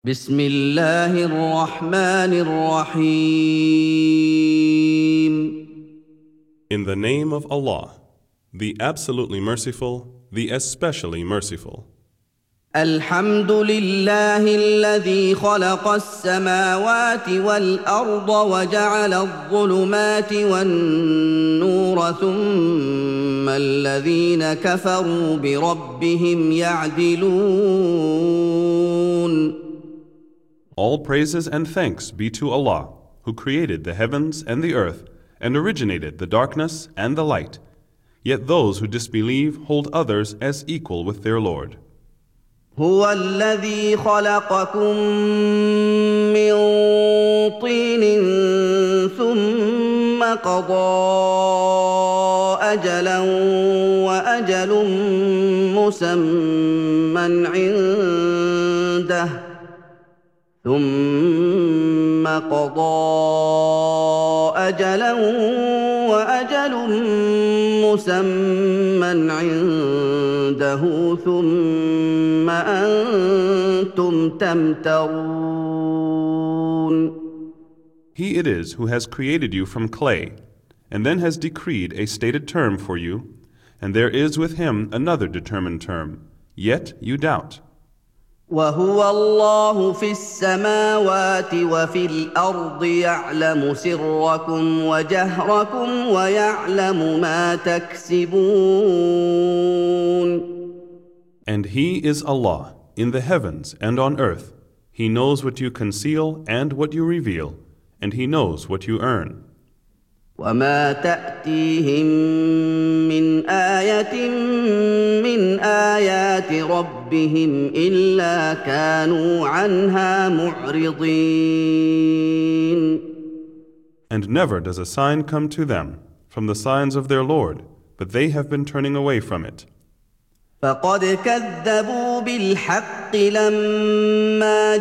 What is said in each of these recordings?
بسم الله الرحمن الرحيم. In the name of Allah, the absolutely merciful, the especially merciful. الحمد لله الذي خلق السماوات والأرض وجعل الظلمات والنور ثم الذين كفروا بربهم يعدلون. All praises and thanks be to Allah, who created the heavens and the earth, and originated the darkness and the light. Yet those who disbelieve hold others as equal with their Lord. هو الذي خلقكم من طين ثم قضى أجلا وأجل مسمى عنده ثم قضى أجلا وأجل مسمى عنده ثم أنتم تمترون. He it is who has created you from clay, and then has decreed a stated term for you, and there is with him another determined term, yet you doubt. وهو الله في السماوات وفي الأرض يعلم سركم وجهركم ويعلم ما تكسبون. And He is Allah, in the heavens and on earth. He knows what you conceal and what you reveal, and He knows what you earn. وما تأتيهم من آية من آيات ربهم إلا كانوا عنها معرضين. And never does a sign come to them from the signs of their Lord, but they have been turning away from it. فقد كذبوا بالحق لما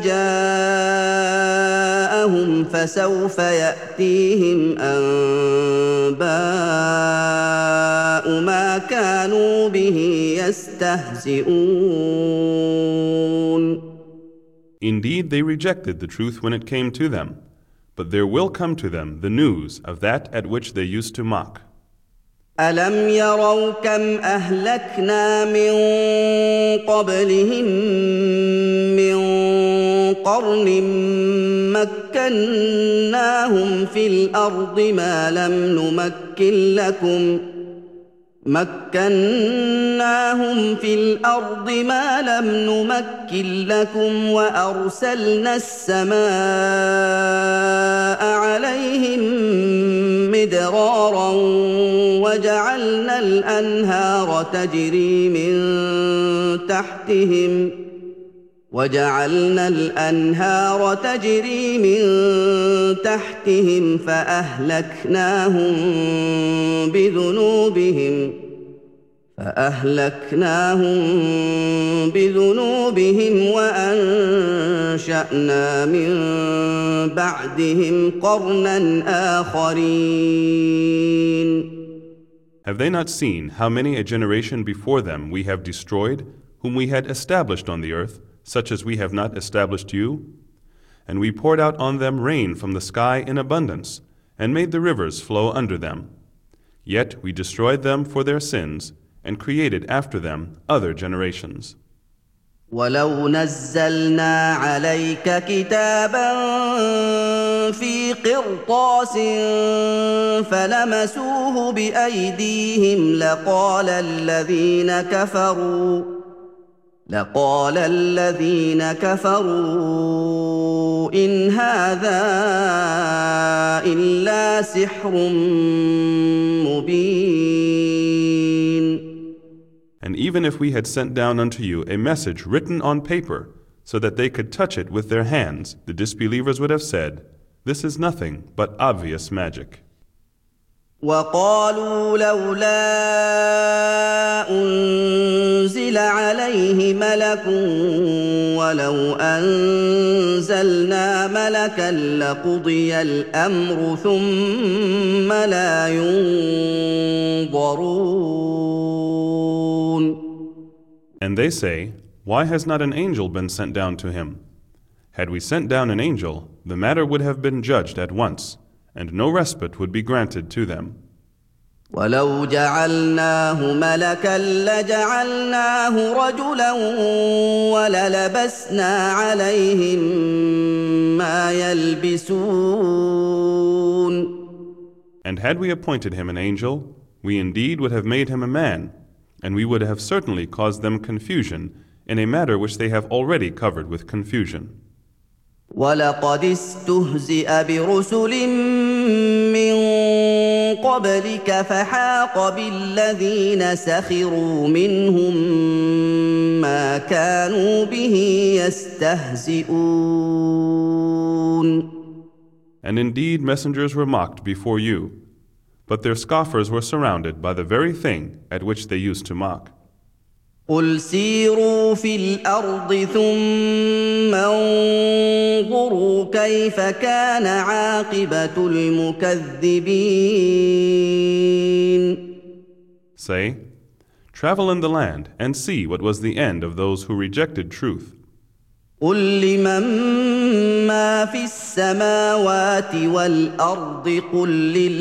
جاءهم فسوف يأتيهم أنباء ما كانوا به يستهزئون. Indeed, they rejected the truth when it came to them, but there will come to them the news of that at which they used to mock. ألم يروا كم أهلكنا من قبلهم من قرن مكناهم في الأرض ما لم نمكن لكم وأرسلنا السماء عليهم مدرارا وجعلنا الأنهار تجري من تحتهم فأهلكناهم بذنوبهم وأنشأنا من بعدهم قرنا آخرين. Have they not seen how many a generation before them we have destroyed, whom we had established on the earth, such as we have not established you? And we poured out on them rain from the sky in abundance, and made the rivers flow under them. Yet we destroyed them for their sins, and created after them other generations. ولو نزلنا عليك كتابا في قرطاس فلمسوه بأيديهم لقال الذين كفروا إن هذا إلا سحر مبين. And even if we had sent down unto you a message written on paper, so that they could touch it with their hands, the disbelievers would have said, "This is nothing but obvious magic." وقالوا لولا أنزل عليه ملك ولو أنزلنا ملكا لقضي الأمر ثم لا ينظرون. And they say, "Why has not an angel been sent down to him? Had we sent down an angel, the matter would have been judged at once, and no respite would be granted to them. ولو جعلناه ملكا لجعلناه رجلا وللبسنا عليهم ما يلبسون. And had we appointed him an angel, we indeed would have made him a man, and we would have certainly caused them confusion in a matter which they have already covered with confusion. ولقد استهزئ برسل من قبلك فحاق بالذين سخروا منهم ما كانوا به يستهزئون. And indeed messengers were mocked before you, but their scoffers were surrounded by the very thing at which they used to mock. قل سيروا في الأرض ثم انظروا كيف كان عاقبة المكذبين. Say, travel in the land and see what was the end of those who rejected truth. قل لمن ما في السماوات والأرض قل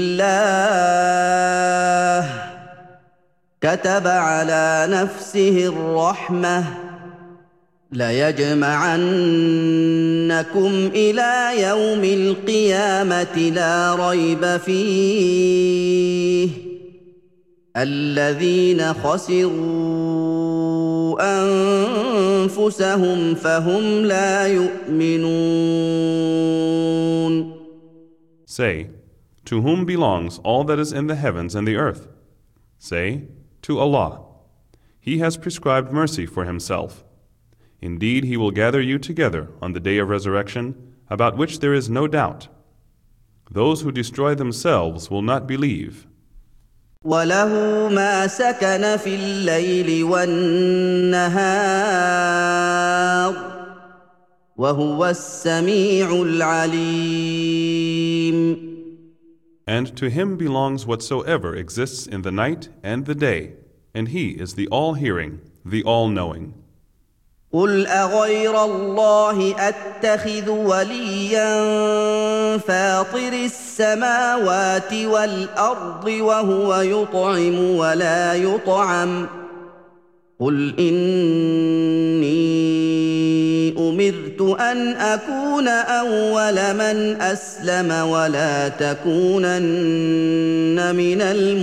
لله كتب على نفسه الرحمة ليجمعنكم إلى يوم القيامة لا ريب فيه الذين خسروا أنفسهم فهم لا يؤمنون. Say, to whom belongs all that is in the heavens and the earth? Say, to Allah. He has prescribed mercy for himself. Indeed, he will gather you together on the day of resurrection, about which there is no doubt. Those who destroy themselves will not believe. وَلَهُ مَا سَكَنَ فِي اللَّيْلِ وَالنَّهَارِ وَهُوَ السَّمِيعُ الْعَلِيمُ. And to him belongs whatsoever exists in the night and the day, and he is the all-hearing, the all-knowing. قُلْ أَغَيْرَ اللَّهِ أَتَّخِذُ وَلِيًّا فَاطِرِ السَّمَاوَاتِ وَالْأَرْضِ وَهُوَ يُطْعِمُ وَلَا يُطْعَمُ قُلْ إِنِّي أُمِرْتُ أَنْ أَكُونَ أَوَّلَ مَنْ أَسْلَمَ وَلَا تَكُونَنَّ مِنَ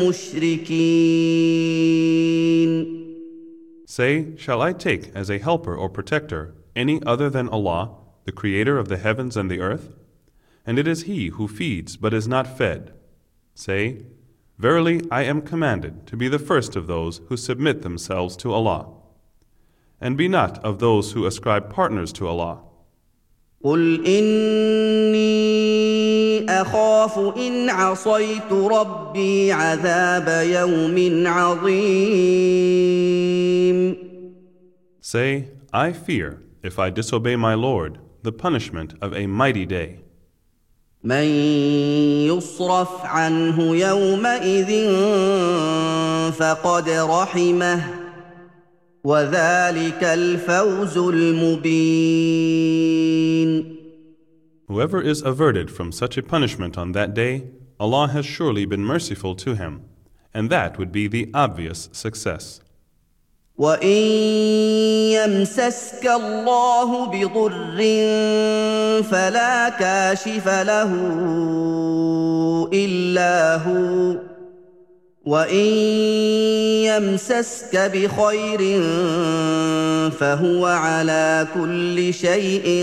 الْمُشْرِكِينَ. Say, shall I take as a helper or protector any other than Allah, the creator of the heavens and the earth? And it is He who feeds but is not fed. Say, verily I am commanded to be the first of those who submit themselves to Allah. And be not of those who ascribe partners to Allah. قُلْ إِنِّي أَخَافُ إِنْ عَصَيْتُ رَبِّي عَذَابَ يَوْمٍ عَظِيمٍ. Say, I fear, if I disobey my Lord, the punishment of a mighty day. مَن يُصْرَفْ عَنْهُ يَوْمَئِذٍ فَقَدْ رَحِمَهُ وَذَلِكَ الْفَوْزُ الْمُبِينُ. Whoever is averted from such a punishment on that day, Allah has surely been merciful to him, and that would be the obvious success. وَإِن يَمْسَسْكَ اللَّهُ بِضُرٍّ فَلَا كَاشِفَ لَهُ إِلَّا هُوَ وَإِن يَمْسَسْكَ بِخَيْرٍ فَهُوَ عَلَى كُلِّ شَيْءٍ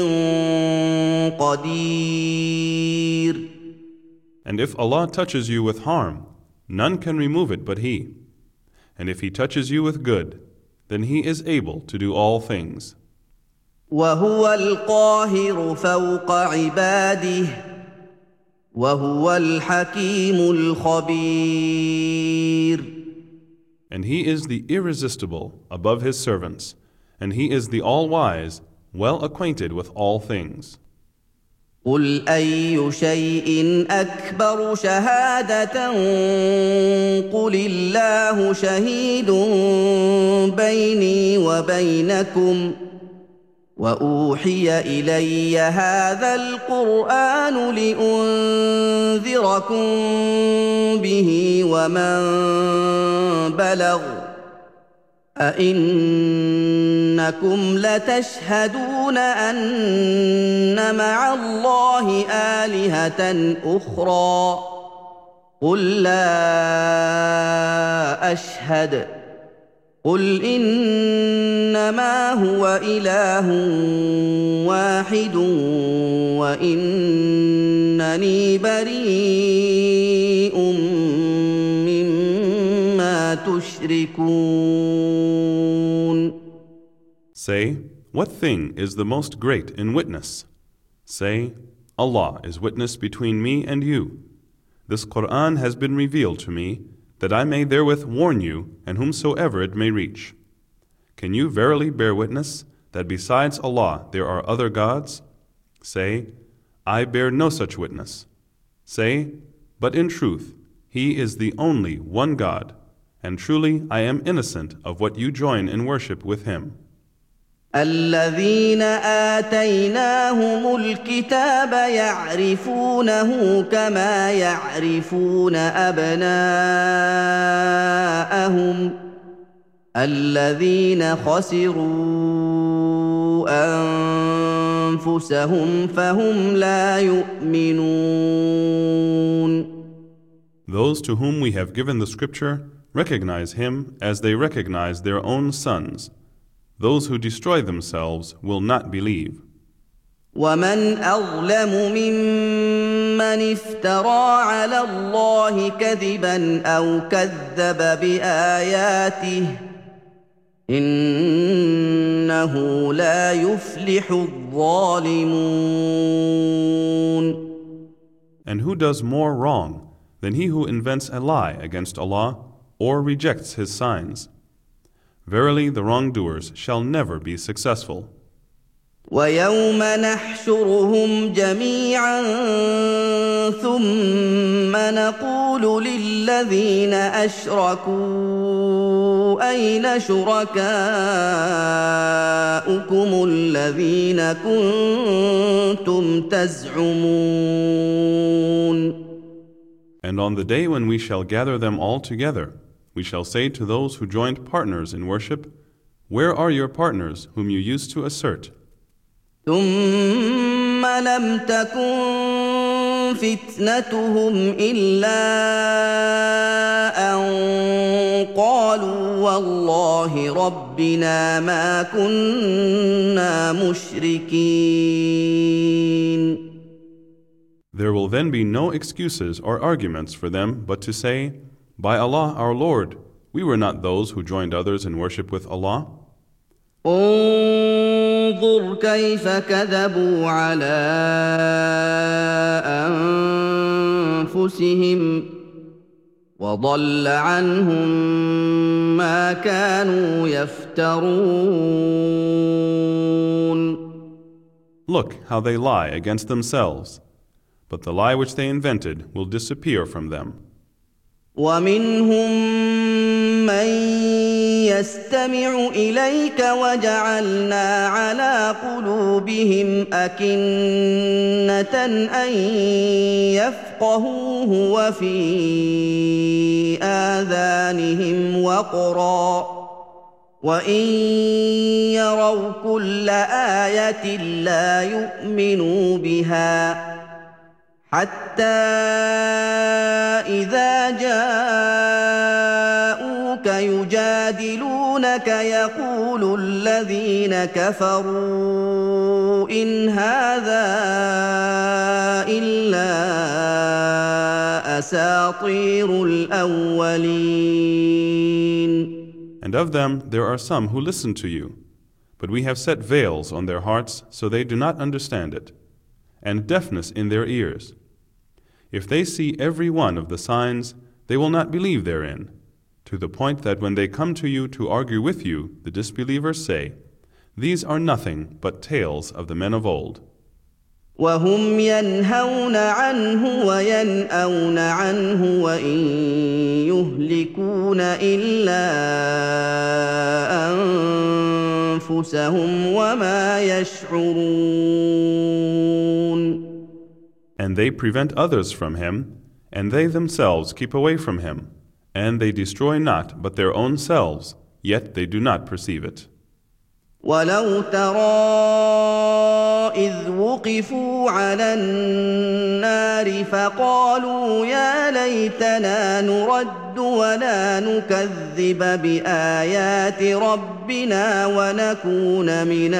قَدِيرٌ. And if Allah touches you with harm, none can remove it but He. And if He touches you with good, then He is able to do all things. وَهُوَ الْقَاهِرُ فَوْقَ عِبَادِهِ وَهُوَ الْحَكِيمُ الْخَبِيرُ. And He is the irresistible above His servants, and He is the all-wise, well acquainted with all things. قُلْ أَيُّ شَيْءٍ أَكْبَرُ شَهَادَةً قُلِ اللَّهُ شَهِيدٌ بَيْنِي وَبَيْنَكُمْ وأوحي إلي هذا القرآن لأنذركم به ومن بلغ أئنكم لتشهدون أن مع الله آلهة أخرى قل لا أشهد قل إنما هو إله واحد وإنني بريء مما تشركون. Say, what thing is the most great in witness? Say, Allah is witness between me and you. This Quran has been revealed to me, that I may therewith warn you and whomsoever it may reach. Can you verily bear witness that besides Allah there are other gods? Say, I bear no such witness. Say, but in truth, He is the only one God, and truly I am innocent of what you join in worship with Him. الذين آتيناهم الكتاب يعرفونه كما يعرفون أبناءهم الذين خسروا أنفسهم فهم لا يؤمنون. Those to whom we have given the scripture recognize Him as they recognize their own sons. Those who destroy themselves will not believe. ومن أظلم ممن افترى على الله كذبا أو كذب بآياته إنه لا يفلح الظالمون. And who does more wrong than he who invents a lie against Allah or rejects His signs? Verily, the wrongdoers shall never be successful. وَيَوْمَ نَحْشُرُهُمْ جَمِيعًا ثُمَّ نَقُولُ لِلَّذِينَ أَشْرَكُوا أَيْنَ شُرَكَاؤُكُمُ الَّذِينَ كُنتُمْ تَزْعُمُونَ. And on the day when we shall gather them all together, we shall say to those who joined partners in worship, where are your partners whom you used to assert? ثم لم تكن فتنتهم إلا أن قالوا والله ربنا ما كنا مشركين. There will then be no excuses or arguments for them but to say, by Allah our Lord, we were not those who joined others in worship with Allah. انظر كيف كذبوا على أنفسهم وضل عنهم ما كانوا يفترون. Look how they lie against themselves, but the lie which they invented will disappear from them. ومنهم من يستمع إليك وجعلنا على قلوبهم أكنة أن يفقهوه وفي آذانهم وقرا وإن يروا كل آية لا يؤمنوا بها حتى إذا جاءوك يجادلونك يقول الذين كفروا إن هذا إلا أساطير الأولين. And of them there are some who listen to you, but we have set veils on their hearts so they do not understand it, and deafness in their ears. If they see every one of the signs, they will not believe therein, to the point that when they come to you to argue with you, the disbelievers say, these are nothing but tales of the men of old. وهم ينهون عنه وينأون عنه وإن يهلكون إلا أنفسهم وما يشعرون. And they prevent others from him, and they themselves keep away from him, and they destroy not but their own selves, yet they do not perceive it. ولو ترى إذ وقفوا على النار فقالوا يا ليتنا نرد ولا نكذب بآيات ربنا ونكون من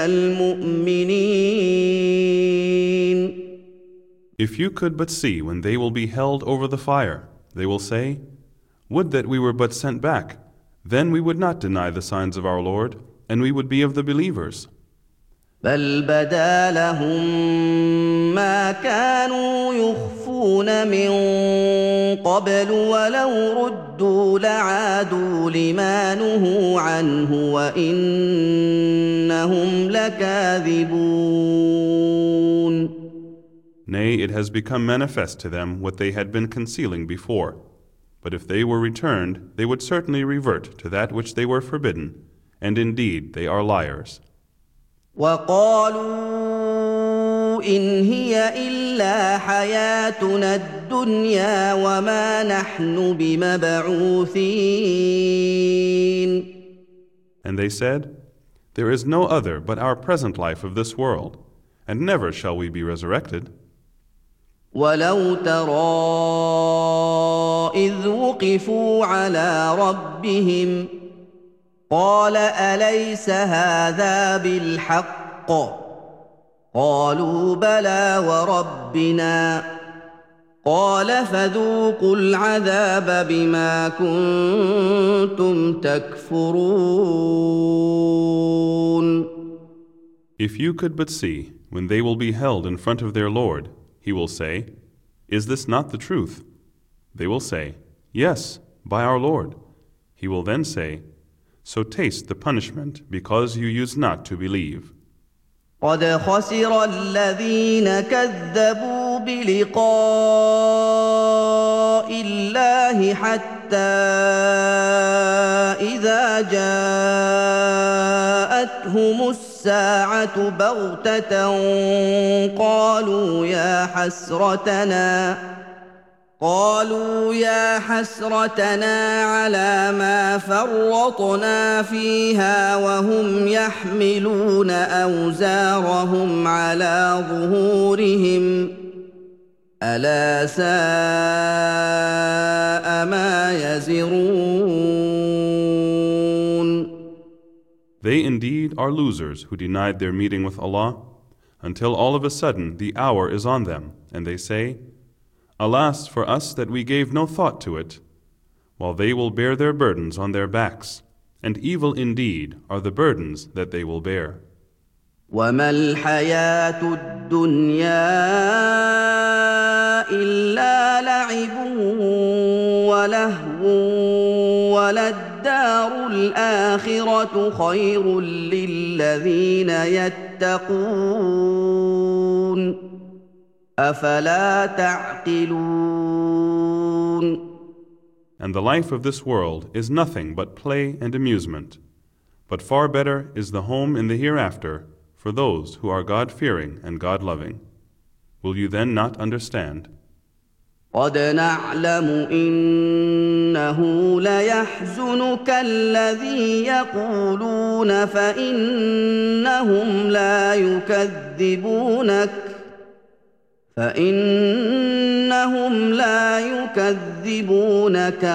المؤمنين. If you could but see when they will be held over the fire, they will say, "Would that we were but sent back, then we would not deny the signs of our Lord, and we would be of the believers." بل بدا لهم ما كانوا يخفون من قبل ولو ردوا لعادوا لما نهوا عنه وإنهم لكاذبون. Nay, it has become manifest to them what they had been concealing before. But if they were returned, they would certainly revert to that which they were forbidden, and indeed they are liars. وقالوا إن هي إلا حياتنا الدنيا وما نحن بمبعوثين. And they said, "There is no other but our present life of this world, and never shall we be resurrected." ولو ترى إذ وقفوا على ربهم قال أليس هذا بالحق قالوا بلى وربنا قال فذوقوا العذاب بما كنتم تكفرون. If you could but see when they will be held in front of their Lord, he will say, "Is this not the truth?" They will say, "Yes, by our Lord." He will then say, "So taste the punishment because you used not to believe." قد خسر الذين كذبوا بلقاء الله حتى إذا جاءتهم الساعة بغتة قالوا يا حسرتنا على ما فرطنا فيها وهم يحملون أوزارهم على ظهورهم ألا ساء ما يزرون. They indeed are losers who denied their meeting with Allah, until all of a sudden the hour is on them, and they say, "Alas for us that we gave no thought to it," while they will bear their burdens on their backs, and evil indeed are the burdens that they will bear. وما الحياة الدنيا إلا لعب ولهو وللدار الآخرة خير للذين يتقون أفلا تعقلون. And the life of this world is nothing but play and amusement, but far better is the home in the hereafter for those who are God-fearing and God-loving. Will you then not understand? قد نعلم إنه ليحزنك الذي يقولون فإنهم لا يكذبونك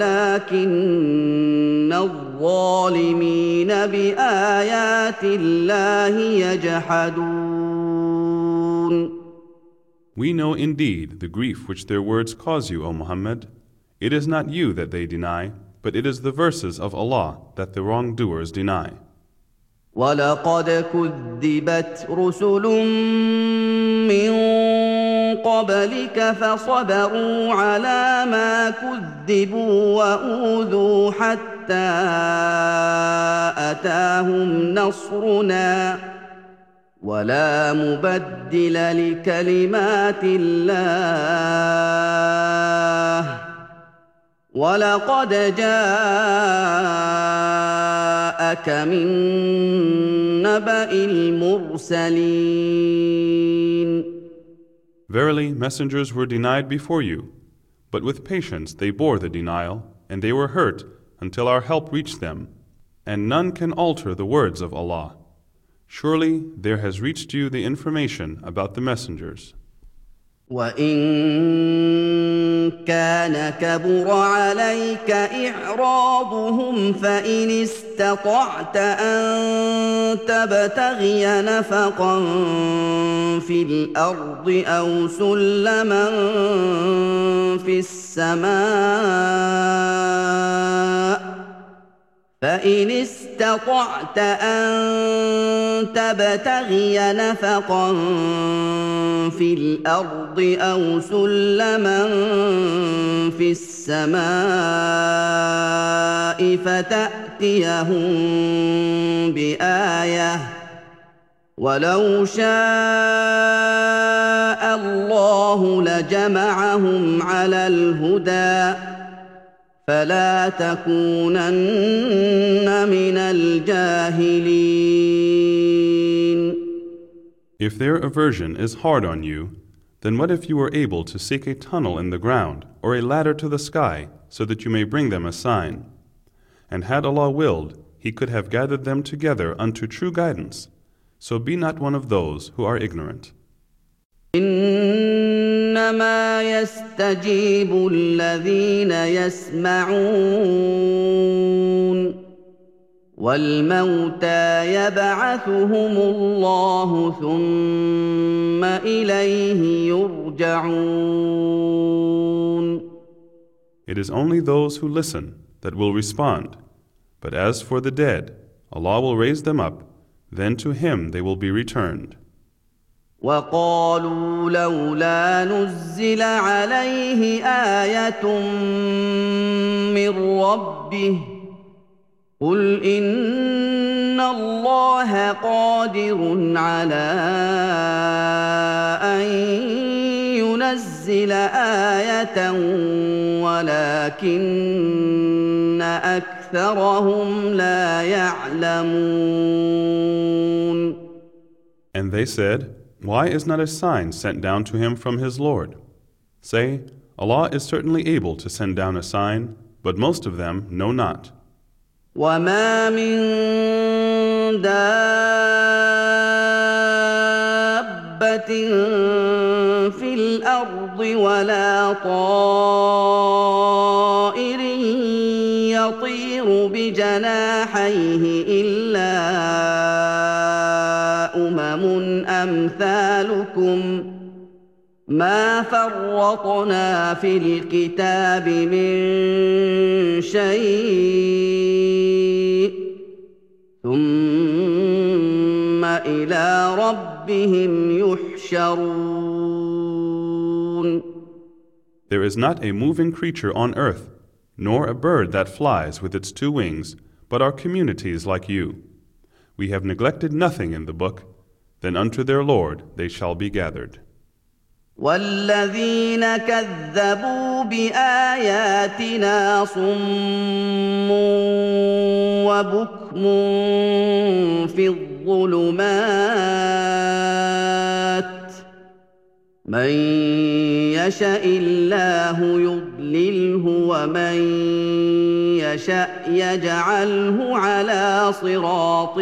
ولكن الظالمين بآيات الله يجحدون. We know indeed the grief which their words cause you, O Muhammad. It is not you that they deny, but it is the verses of Allah that the wrongdoers deny. وَلَقَدْ كُذِّبَتْ رُسُلٌ مِّن قَبْلِكَ فَصَبَرُوا عَلَىٰ مَا كُذِّبُوا وَأُوذُوا حَتَّىٰ أَتَاهُمْ نَصْرُنَا وَلَا مُبَدِّلَ لِكَلِمَاتِ اللَّهِ وَلَقَدْ جَاءَكَ مِن نَّبَإِ الْمُرْسَلِينَ Verily, messengers were denied before you, but with patience they bore the denial, and they were hurt until our help reached them. And none can alter the words of Allah. Surely there has reached you the information about the messengers. وَإِن كَانَ كَبُرَ عَلَيْكَ إِعْرَاضُهُمْ فَإِنِ اسْتَطَعْتَ أَن تَبْتَغِيَ نَفَقًا فِي الْأَرْضِ أَوْ سُلَّمًا فِي السَّمَاءِ فَإِنِ اسْتَطَعْتَ أَن تَبْتَغِيَ نَفَقًا فِي الْأَرْضِ أَوْ سُلَّمًا فِي السَّمَاءِ فَتَأْتِيَهُم بِآيَةٍ وَلَوْ شَاءَ اللَّهُ لَجَمَعَهُمْ عَلَى الْهُدَىٰ فَلَا تَكُونَنَّ مِنَ الْجَاهِلِينَ. If their aversion is hard on you, then what if you were able to seek a tunnel in the ground or a ladder to the sky so that you may bring them a sign? And had Allah willed, He could have gathered them together unto true guidance. So be not one of those who are ignorant. إنما يستجيب الذين يسمعون والموتى يبعثهم الله ثم إليه يرجعون. It is only those who listen that will respond. But as for the dead, Allah will raise them up, then to Him they will be returned. وَقَالُوا لَوْلَا نُزِّلَ عَلَيْهِ آيَةٌ مِّن رَّبِّهِ قُلْ إِنَّ اللَّهَ قَادِرٌ عَلَىٰ أَن يُنَزِّلَ آيَةً وَلَٰكِنَّ أَكْثَرَهُمْ لَا يَعْلَمُونَ. And they said, why is not a sign sent down to him from his Lord? Say, Allah is certainly able to send down a sign, but most of them know not. وَمَا مِن دَابَّةٍ فِي الْأَرْضِ وَلَا طَائِرٍ يَطِيرُ بِجَنَاحَيْهِ إِلَّا أمثالكم ما فرطنا في الكتاب من شيء ثم إلى ربهم يحشرون. There is not a moving creature on earth, nor a bird that flies with its two wings, but are communities like you. We have neglected nothing in the book. Then unto their Lord they shall be gathered. وَالَّذِينَ كَذَّبُوا بِآيَاتِنَا صُمٌّ وَبُكْمٌ فِي الظُّلُمَاتِ مَن يَشَإِ اللَّهُ يُضْلِلْهُ وَمَن يَشَأْ يَجْعَلْهُ عَلَىٰ صِرَاطٍ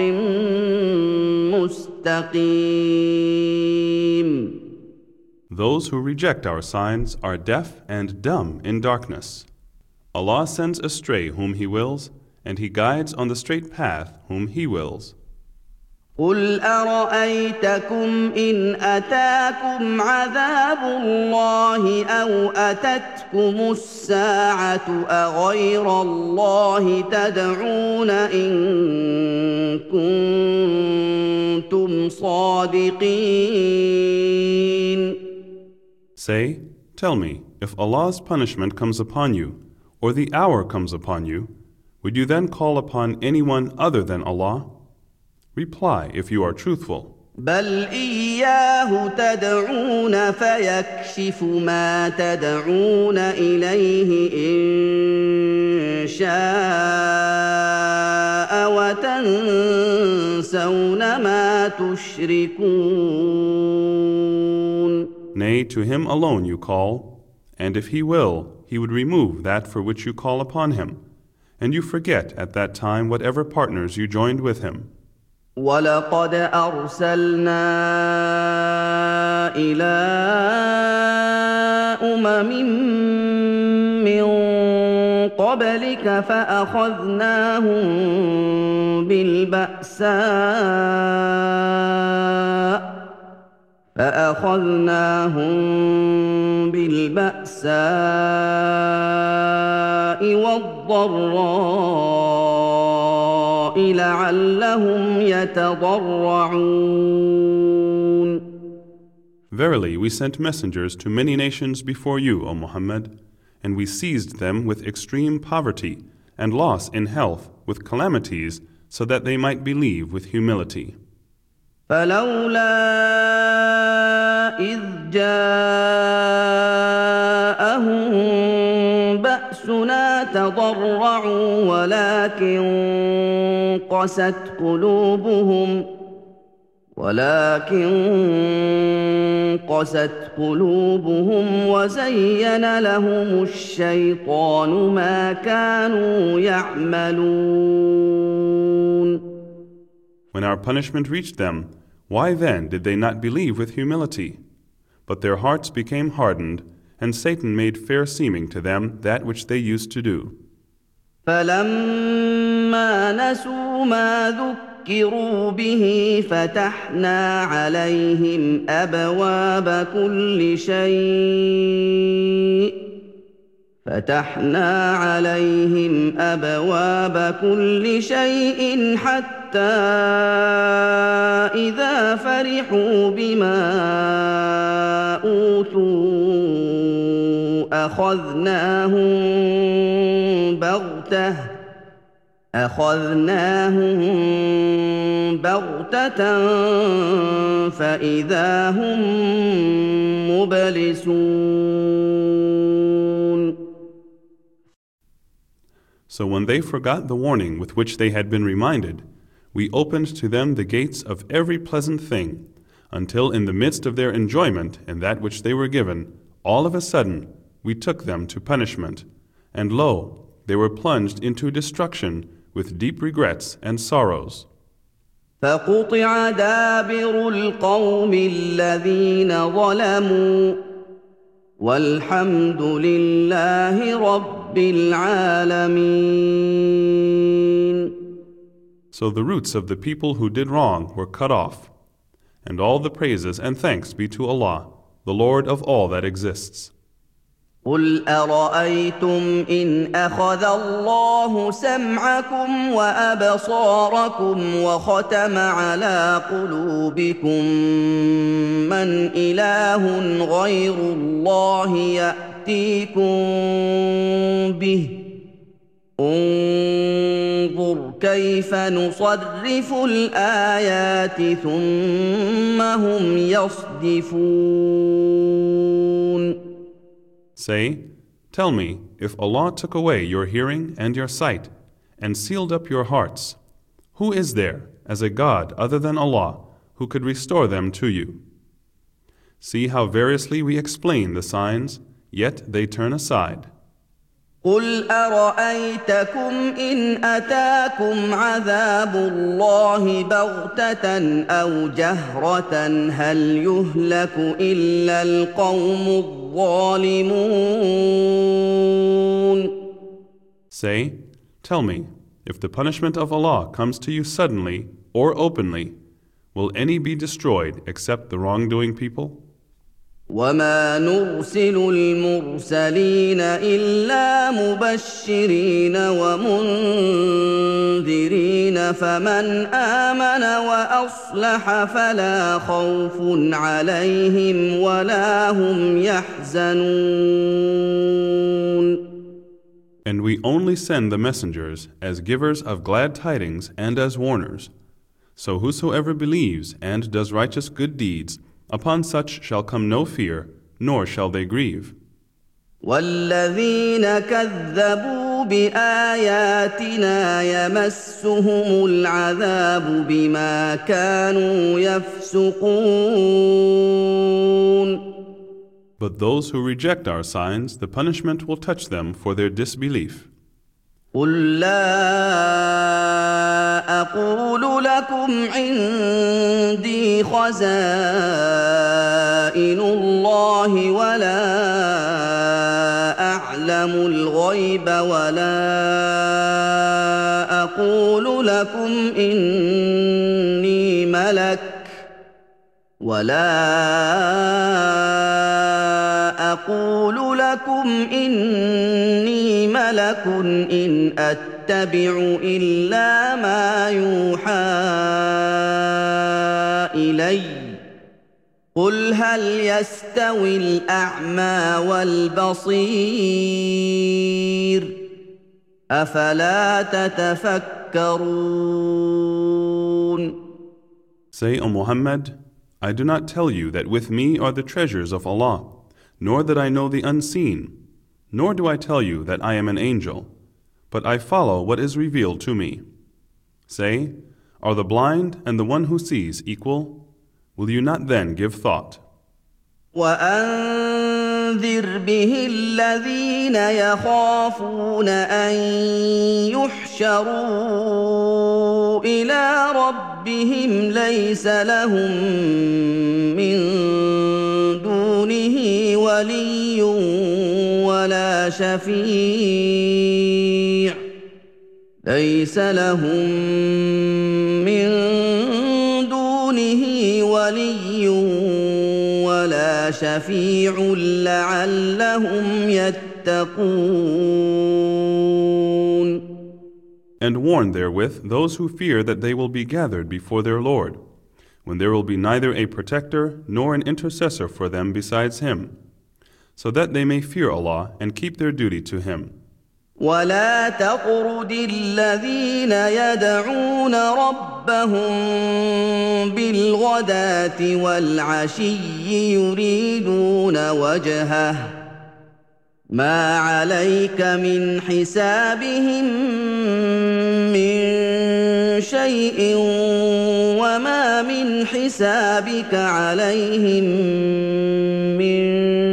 مُّسْتَقِيمٍ. Those who reject our signs are deaf and dumb in darkness. Allah sends astray whom He wills, and He guides on the straight path whom He wills. قُلْ أَرَأَيْتَكُمْ إِنْ أَتَاكُمْ عَذَابُ اللَّهِ أَوْ أَتَتْكُمُ السَّاعَةُ أَغَيْرَ اللَّهِ تَدْعُونَ إِن كُنتُمْ صَادِقِينَ. Say, tell me, if Allah's punishment comes upon you, or the hour comes upon you, would you then call upon anyone other than Allah? Reply if you are truthful. بل إياه تدعون فيكشف ما تدعون إليه إن شاء وتنسون ما تشركون. Nay, to him alone you call, and if he will, he would remove that for which you call upon him, and you forget at that time whatever partners you joined with him. وَلَقَدْ أَرْسَلْنَا إِلَىٰ مِن قَبْلِكَ فَأَخَذْنَاهُم بِالْبَأْسَاءِ وَالضَّرَّاءِ لَعَلَّهُمْ يَتَضَرَّعُونَ. Verily, we sent messengers to many nations before you, O Muhammad, and we seized them with extreme poverty and loss in health with calamities so that they might believe with humility. فَلَوْلَا إِذْ جَاءَهُم بَأْسُنَا تَضَرَّعُوا وَلَكِن قَسَتْ قُلُوبُهُمْ وَزَيَّنَ لَهُمُ الشَّيْطَانُ مَا كَانُوا يَعْمَلُونَ. When our punishment reached them, why then did they not believe with humility? But their hearts became hardened, and Satan made fair seeming to them that which they used to do. فَلَمَّا نَسُوا مَا ذُكِّرُوا بِهِ فَتَحْنَا عَلَيْهِمْ أَبْوَابَ كُلِّ شَيْءٍ حَتَّى إِذَا فَرِحُوا بِمَا أُوتُوا أَخَذْنَاهُم بَغْتَةً فَإِذَا هُم مُبْلِسُونَ. So when they forgot the warning with which they had been reminded, we opened to them the gates of every pleasant thing, until in the midst of their enjoyment in that which they were given, all of a sudden we took them to punishment, and lo, they were plunged into destruction with deep regrets and sorrows. فَقُطِعَ دَابِرُ الْقَوْمِ الَّذِينَ ظَلَمُوا وَالْحَمْدُ لِلَّهِ رَبِّ الْعَالَمِينَ. So the roots of the people who did wrong were cut off, and all the praises and thanks be to Allah, the Lord of all that exists. قُلْ أَرَأَيْتُمْ إِنْ أَخَذَ اللَّهُ سَمْعَكُمْ وَأَبْصَارَكُمْ وَخَتَمَ عَلَىٰ قُلُوبِكُم مَّنْ إِلَٰهٌ غَيْرُ اللَّهِ يَأْتِيكُم بِهِ ۗ انظُرْ كَيْفَ نُصَرِّفُ الْآيَاتِ ثُمَّ هُمْ يَصْدِفُونَ. Say, tell me, if Allah took away your hearing and your sight, and sealed up your hearts, who is there, as a God other than Allah, who could restore them to you? See how variously we explain the signs, yet they turn aside. قُلْ أَرَأَيْتَكُمْ إِنْ أَتَاكُمْ عَذَابُ اللَّهِ بَغْتَةً أَوْ جَهْرَةً هَلْ يُهْلَكُ إِلَّا الْقَوْمُ الظَّالِمُونَ. Say, tell me, if the punishment of Allah comes to you suddenly or openly, will any be destroyed except the wrongdoing people? وَمَا نُرْسِلُ الْمُرْسَلِينَ إِلَّا مُبَشِّرِينَ وَمُنذِرِينَ فَمَنْ آمَنَ وَأَصْلَحَ فَلَا خَوْفٌ عَلَيْهِمْ وَلَا هُمْ يَحْزَنُونَ. And we only send the messengers as givers of glad tidings and as warners. So whosoever believes and does righteous good deeds, upon such shall come no fear, nor shall they grieve. والذين كذبوا بآياتنا يمسهم العذاب بما كانوا يفسقون. But those who reject our signs, the punishment will touch them for their disbelief. قل لا أقول لكم عندي خزائن الله ولا أعلم الغيب ولا أقول لكم إني ملك إن أتبع إلا ما يوحى إلي قل هل يستوي الأعمى والبصير أفلا تتفكرون. Say, O Muhammad, I do not tell you that with me are the treasures of Allah, nor that I know the unseen, nor do I tell you that I am an angel, but I follow what is revealed to me. Say, are the blind and the one who sees equal? Will you not then give thought? وأنذر به الذين يخافون أن يحشروا إلى ربهم ليس لهم من دونه ولي ولا شفيع لعلهم يتقون. And warn therewith those who fear that they will be gathered before their Lord, when there will be neither a protector nor an intercessor for them besides Him, so that they may fear Allah and keep their duty to Him. ولا تطرد الذين يدعون ربهم بالغداة والعشي يريدون وجهه ما عليك من حسابهم من شيء وما من حسابك عليهم من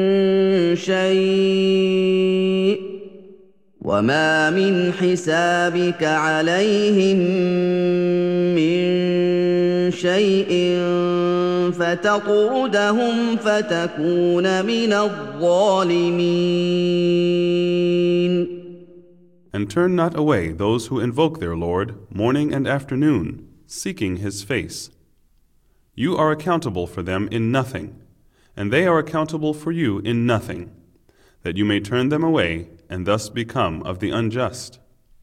شيء فتطردهم فتكون من الظالمين. And turn not away those who invoke their Lord morning and afternoon, seeking His face. You are accountable for them in nothing, and they are accountable for you in nothing, that you may turn them away and thus become of the unjust.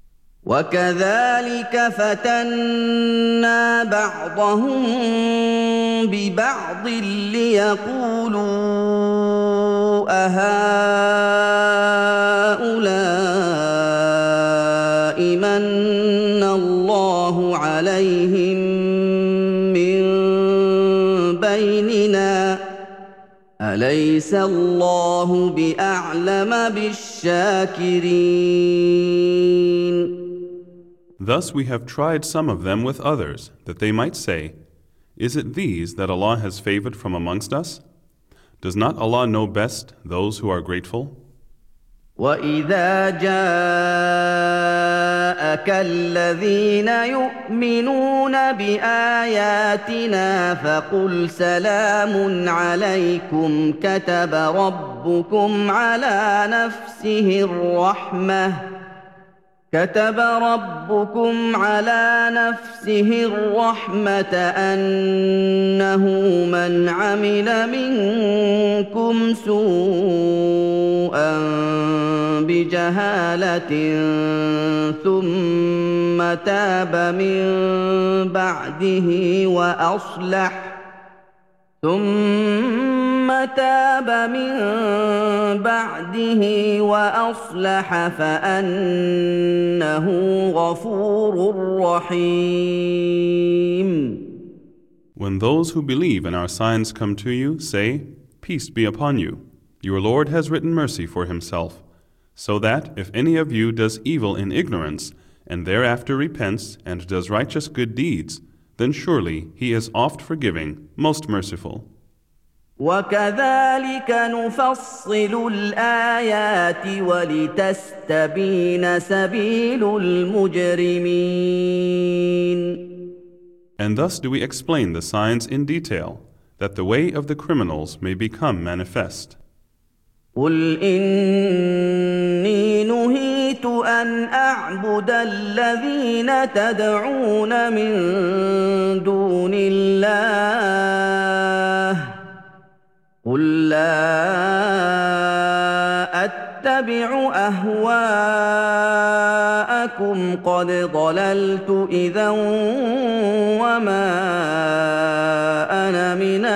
وكذلك فتنا بعضهم ببعض ليقولوا أهؤلاء من الله عليهم من بيننا أليس الله بأعلم بالشاكرين. Thus we have tried some of them with others, that they might say, Is it these that Allah has favored from amongst us? Does not Allah know best those who are grateful? وَإِذَا جَاءَكَ الَّذِينَ يُؤْمِنُونَ بِآيَاتِنَا فَقُلْ سَلَامٌ عَلَيْكُمْ كَتَبَ رَبُّكُمْ على نفسه الرحمة أنه من عمل منكم سوءا بجهالة ثم تاب من بعده وأصلح فأنه غفور رحيم. When those who believe in our signs come to you, say, Peace be upon you. Your Lord has written mercy for himself, so that if any of you does evil in ignorance, and thereafter repents and does righteous good deeds, then surely he is oft forgiving, most merciful. وكذلك نفصل الآيات ولتستبين سبيل المجرمين. And thus do we explain the signs in detail, that the way of the criminals may become manifest. قل إني نهيت أن أعبد الذين تدعون من دون الله قل لا أتبع أهواءكم قد ضللت إذا وما أنا من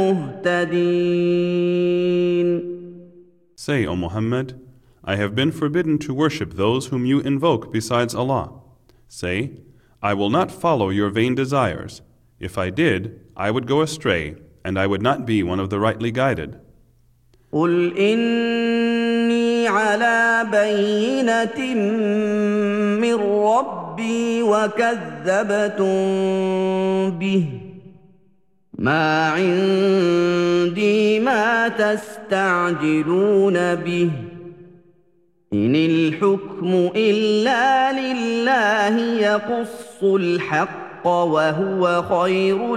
المهتدين. Say, O Muhammad, I have been forbidden to worship those whom you invoke besides Allah. Say, I will not follow your vain desires. If I did, I would go astray, and I would not be one of the rightly guided. قل إني على بينة من ربي وكذبتم به ما عندي ما تستعجلون به إن الحكم إلا لله يقص الحق وهو خير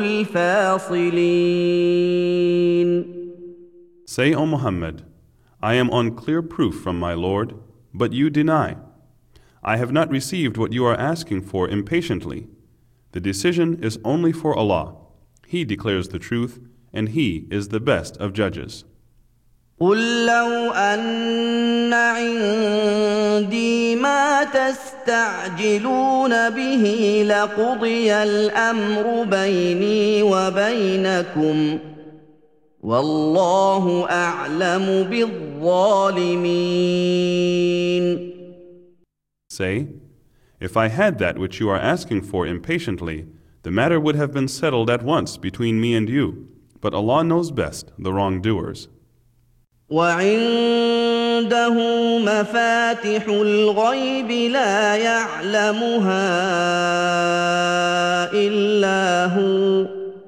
الفاصلين. Say, O Muhammad, I am on clear proof from my Lord, but you deny. I have not received what you are asking for impatiently. The decision is only for Allah. He declares the truth, and He is the best of judges. قل لو أن عندي ما تستعجلون به لقضي الأمر بيني وبينكم والله أعلم بالظالمين. Say, if I had that which you are asking for impatiently, the matter would have been settled at once between me and you, but Allah knows best the wrongdoers. وعنده مفاتح الغيب لا يعلمها إلا هو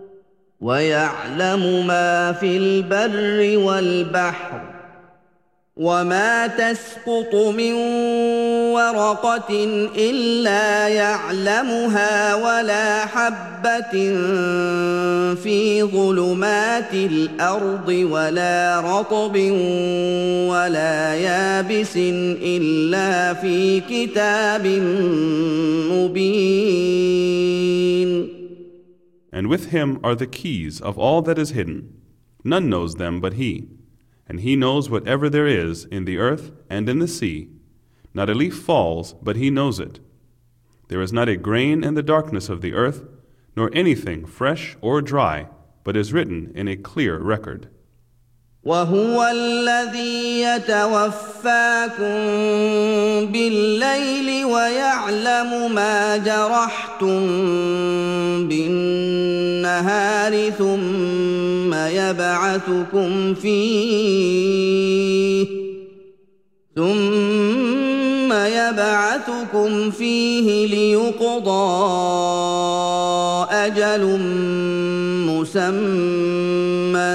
ويعلم ما في البر والبحر وما تسقط من ورقة إلا يعلمها ولا حبة في ظلمات الأرض ولا رطب ولا يابس إلا في كتاب مبين. And with him are the keys of all that is hidden. None knows them but He. And He knows whatever there is in the earth and in the sea. Not a leaf falls, but He knows it. There is not a grain in the darkness of the earth, nor anything fresh or dry, but is written in a clear record. وهو الذي يتوفاكم بالليل ويعلم ما جرحتم بالنهار ثم يبعثكم فيه ليقضى أجل مسمى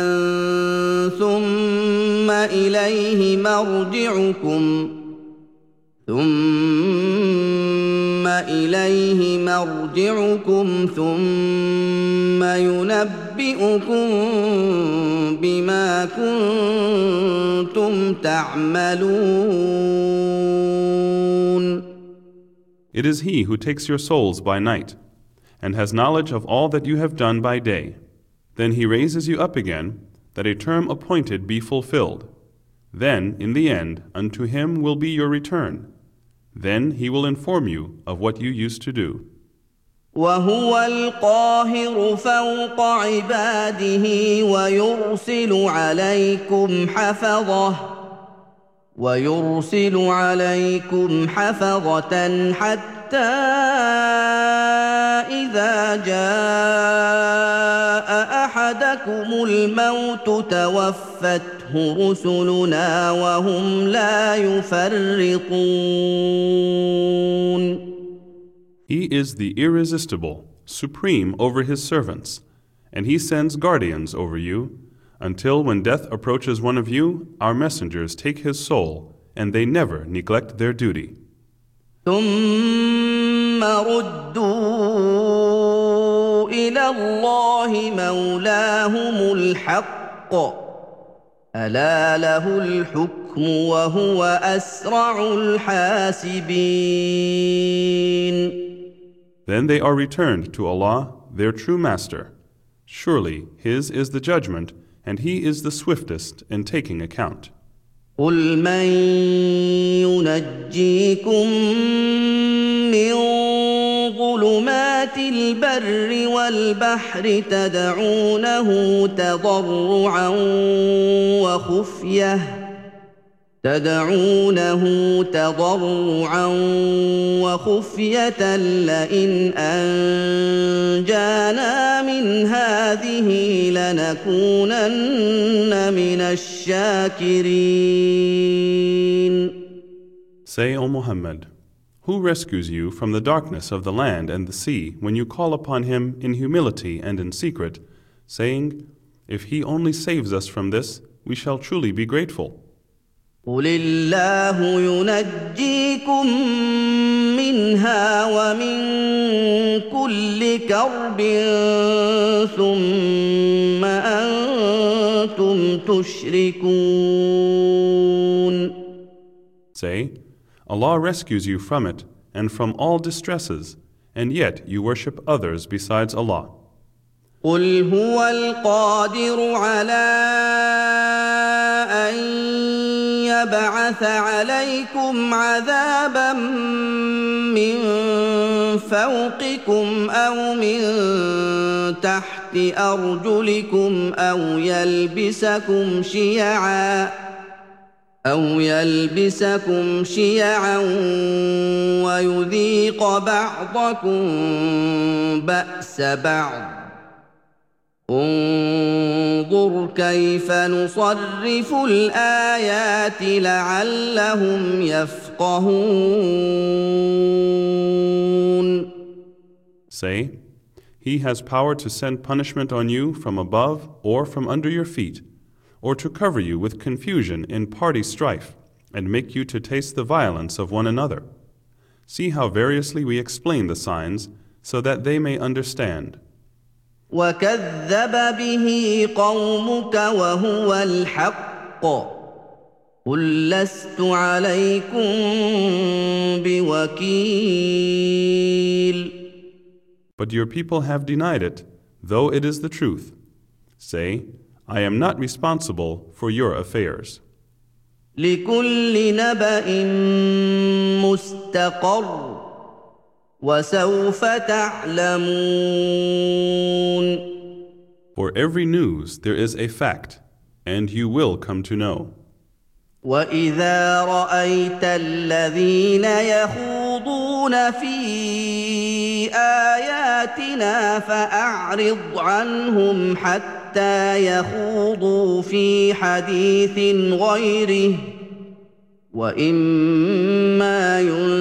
ثم إليه مرجعكم ثم ينبئكم بما كنتم تعملون. It is He who takes your souls by night, and has knowledge of all that you have done by day. Then He raises you up again, that a term appointed be fulfilled. Then, in the end, unto Him will be your return. Then He will inform you of what you used to do. وهو القاهر فوق عباده ويرسل عليكم حفظة حتى إذا جاء أحدكم الموت توفته رسلنا وهم لا يفرطون. He is the irresistible, supreme over his servants, and he sends guardians over you, until when death approaches one of you, our messengers take his soul, and they never neglect their duty. ثم ردوا إلى الله مولاهم الحق ألا له الحكم وهو أسرع الحاسبين. Then they are returned to Allah, their true master. Surely his is the judgment, and he is the swiftest in taking account. قل من ينجيكم من ظلمات البر والبحر تدعونه تضرعا وخفية لئن أنجانا من هذه لنكونن من الشاكرين. Say, O Muhammad, who rescues you from the darkness of the land and the sea when you call upon him in humility and in secret, saying, if he only saves us from this, we shall truly be grateful. قل الله ينجيكم منها ومن كل كرب ثم أنتم تشركون. Say, Allah rescues you from it and from all distresses, and yet you worship others besides Allah. قل هو القادر على أن يبعث عليكم عذابا من فوقكم أو من تحت أرجلكم أو يلبسكم شيعا ويذيق بعضكم بأس بعض. انظر كيف نصرف الآيات لعلهم يفقهون. Say, he has power to send punishment on you from above or from under your feet, or to cover you with confusion in party strife, and make you to taste the violence of one another. See how variously we explain the signs, so that they may understand. وكذب به قومك وهو الحق قل لست عليكم بوكيل. But your people have denied it, though it is the truth. Say, I am not responsible for your affairs. لكل نبأ مستقر وسوف تعلمون. For every news there is a fact, and you will come to know. وإذا رأيت الذين يخوضون في آياتنا فأعرض عنهم حتى يخوضوا في حديث غيره وإما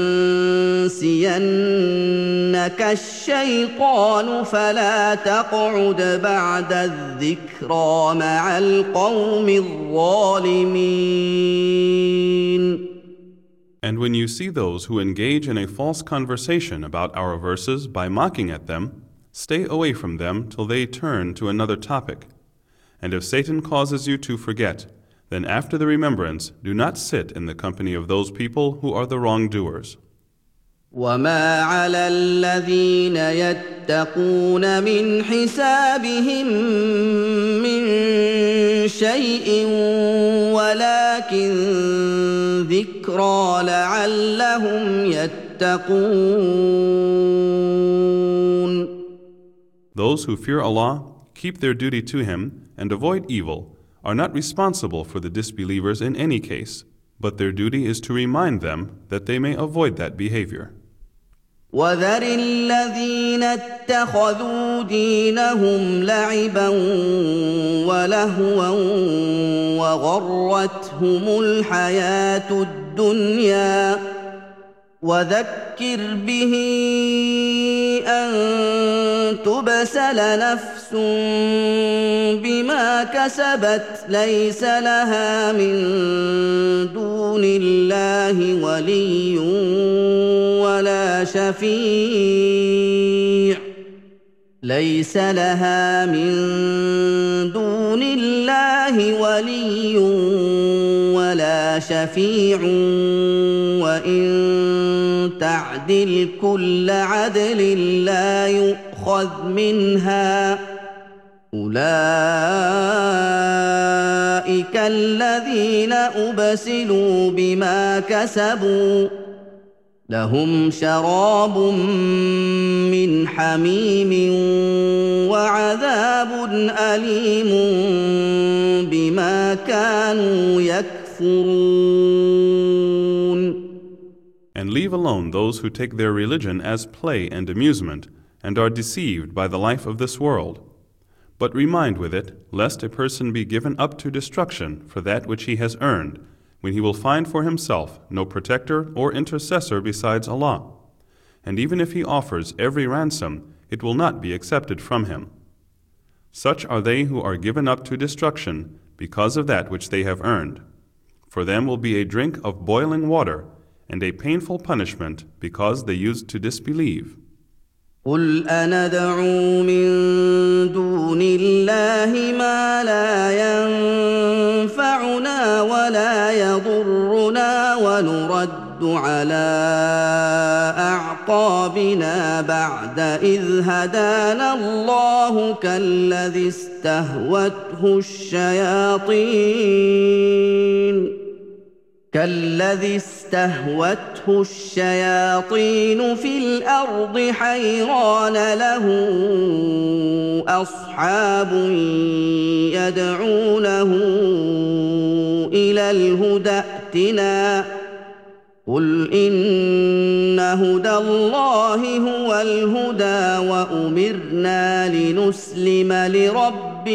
ينسينك الشيطان فلا تقعد بعد الذكرى مع القوم الظالمين. And when you see those who engage in a false conversation about our verses by mocking at them, stay away from them till they turn to another topic. And if Satan causes you to forget, then after the remembrance, do not sit in the company of those people who are the wrongdoers. وما على الذين يتقون من حسابهم من شيء ولكن ذكرى لعلهم يتقون. Those who fear Allah, keep their duty to Him, and avoid evil, are not responsible for the disbelievers in any case, but their duty is to remind them that they may avoid that behavior. وذر الذين اتخذوا دينهم لعبا ولهوا وغرتهم الحياة الدنيا وذكر به أن تبسل نفس بما كسبت ليس لها من دون الله ولي ولا شفيع ليس لها من دون الله ولي ولا شفيع وإن تعدل كل عدل لا يؤخذ منها أولئك الذين أبسلوا بما كسبوا لهم شراب من حميم وعذاب أليم بما كانوا يكفرون. And leave alone those who take their religion as play and amusement and are deceived by the life of this world. But remind with it, lest a person be given up to destruction for that which he has earned, when he will find for himself no protector or intercessor besides Allah. And even if he offers every ransom, it will not be accepted from him. Such are they who are given up to destruction because of that which they have earned. For them will be a drink of boiling water, and a painful punishment because they used to disbelieve. قل أندعو من دون الله ما لا ينفعنا ولا يضرنا ونرد على أعقابنا بعد إذ هدانا الله كالذي استهوته الشياطين في الأرض حيران له أصحاب يدعونه إلى الهدى ائتنا قل إن هدى الله هو الهدى وأمرنا لنسلم لرب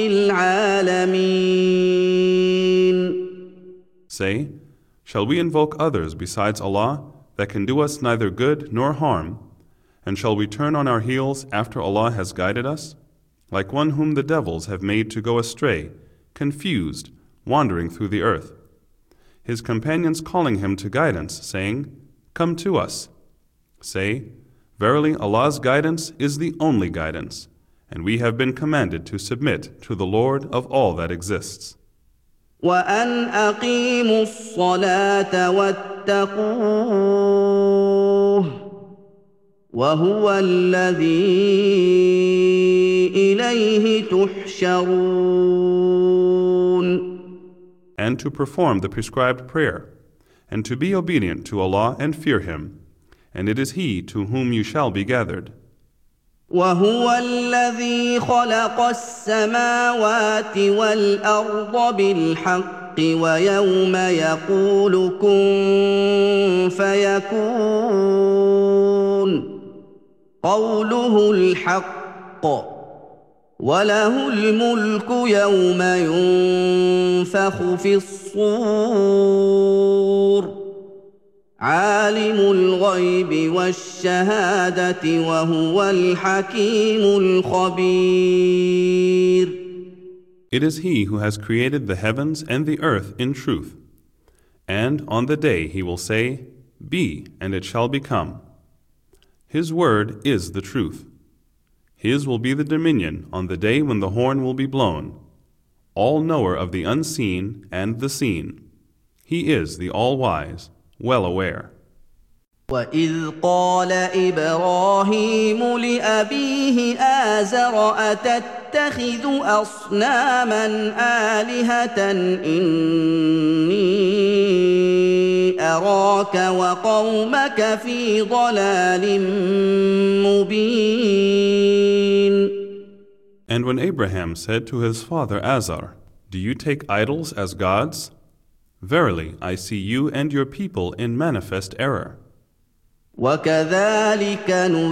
العالمين. Say, shall we invoke others besides Allah that can do us neither good nor harm? And shall we turn on our heels after Allah has guided us? Like one whom the devils have made to go astray, confused, wandering through the earth. His companions calling him to guidance, saying, Come to us. Say, Verily Allah's guidance is the only guidance, and we have been commanded to submit to the Lord of all that exists. وأن أقيموا الصلاة واتقوه وهو الذي إليه تحشرون. And to perform the prescribed prayer, and to be obedient to Allah and fear Him, and it is He to whom you shall be gathered. وهو الذي خلق السماوات والأرض بالحق ويوم يقول كن فيكون قوله الحق وله الملك يوم ينفخ في الصور عالم الغيب والشهادة وهو الحكيم الخبير. It is He who has created the heavens and the earth in truth. And on the day He will say, Be, and it shall become. His word is the truth. His will be the dominion on the day when the horn will be blown. All-knower of the unseen and the seen. He is the all-wise, well aware. وَإِذْ قَالَ إِبْرَاهِيمُ لِأَبِيهِ آزَرَ أَتَتَّخِذُ أَصْنَامًا آلِهَةً إِنِّي أَرَاكَ وَقَوْمَكَ فِي ضَلَالٍ مُبِينٍ. And when Abraham said to his father Azar, Do you take idols as gods? Verily, I see you and your people in manifest error. وكذلك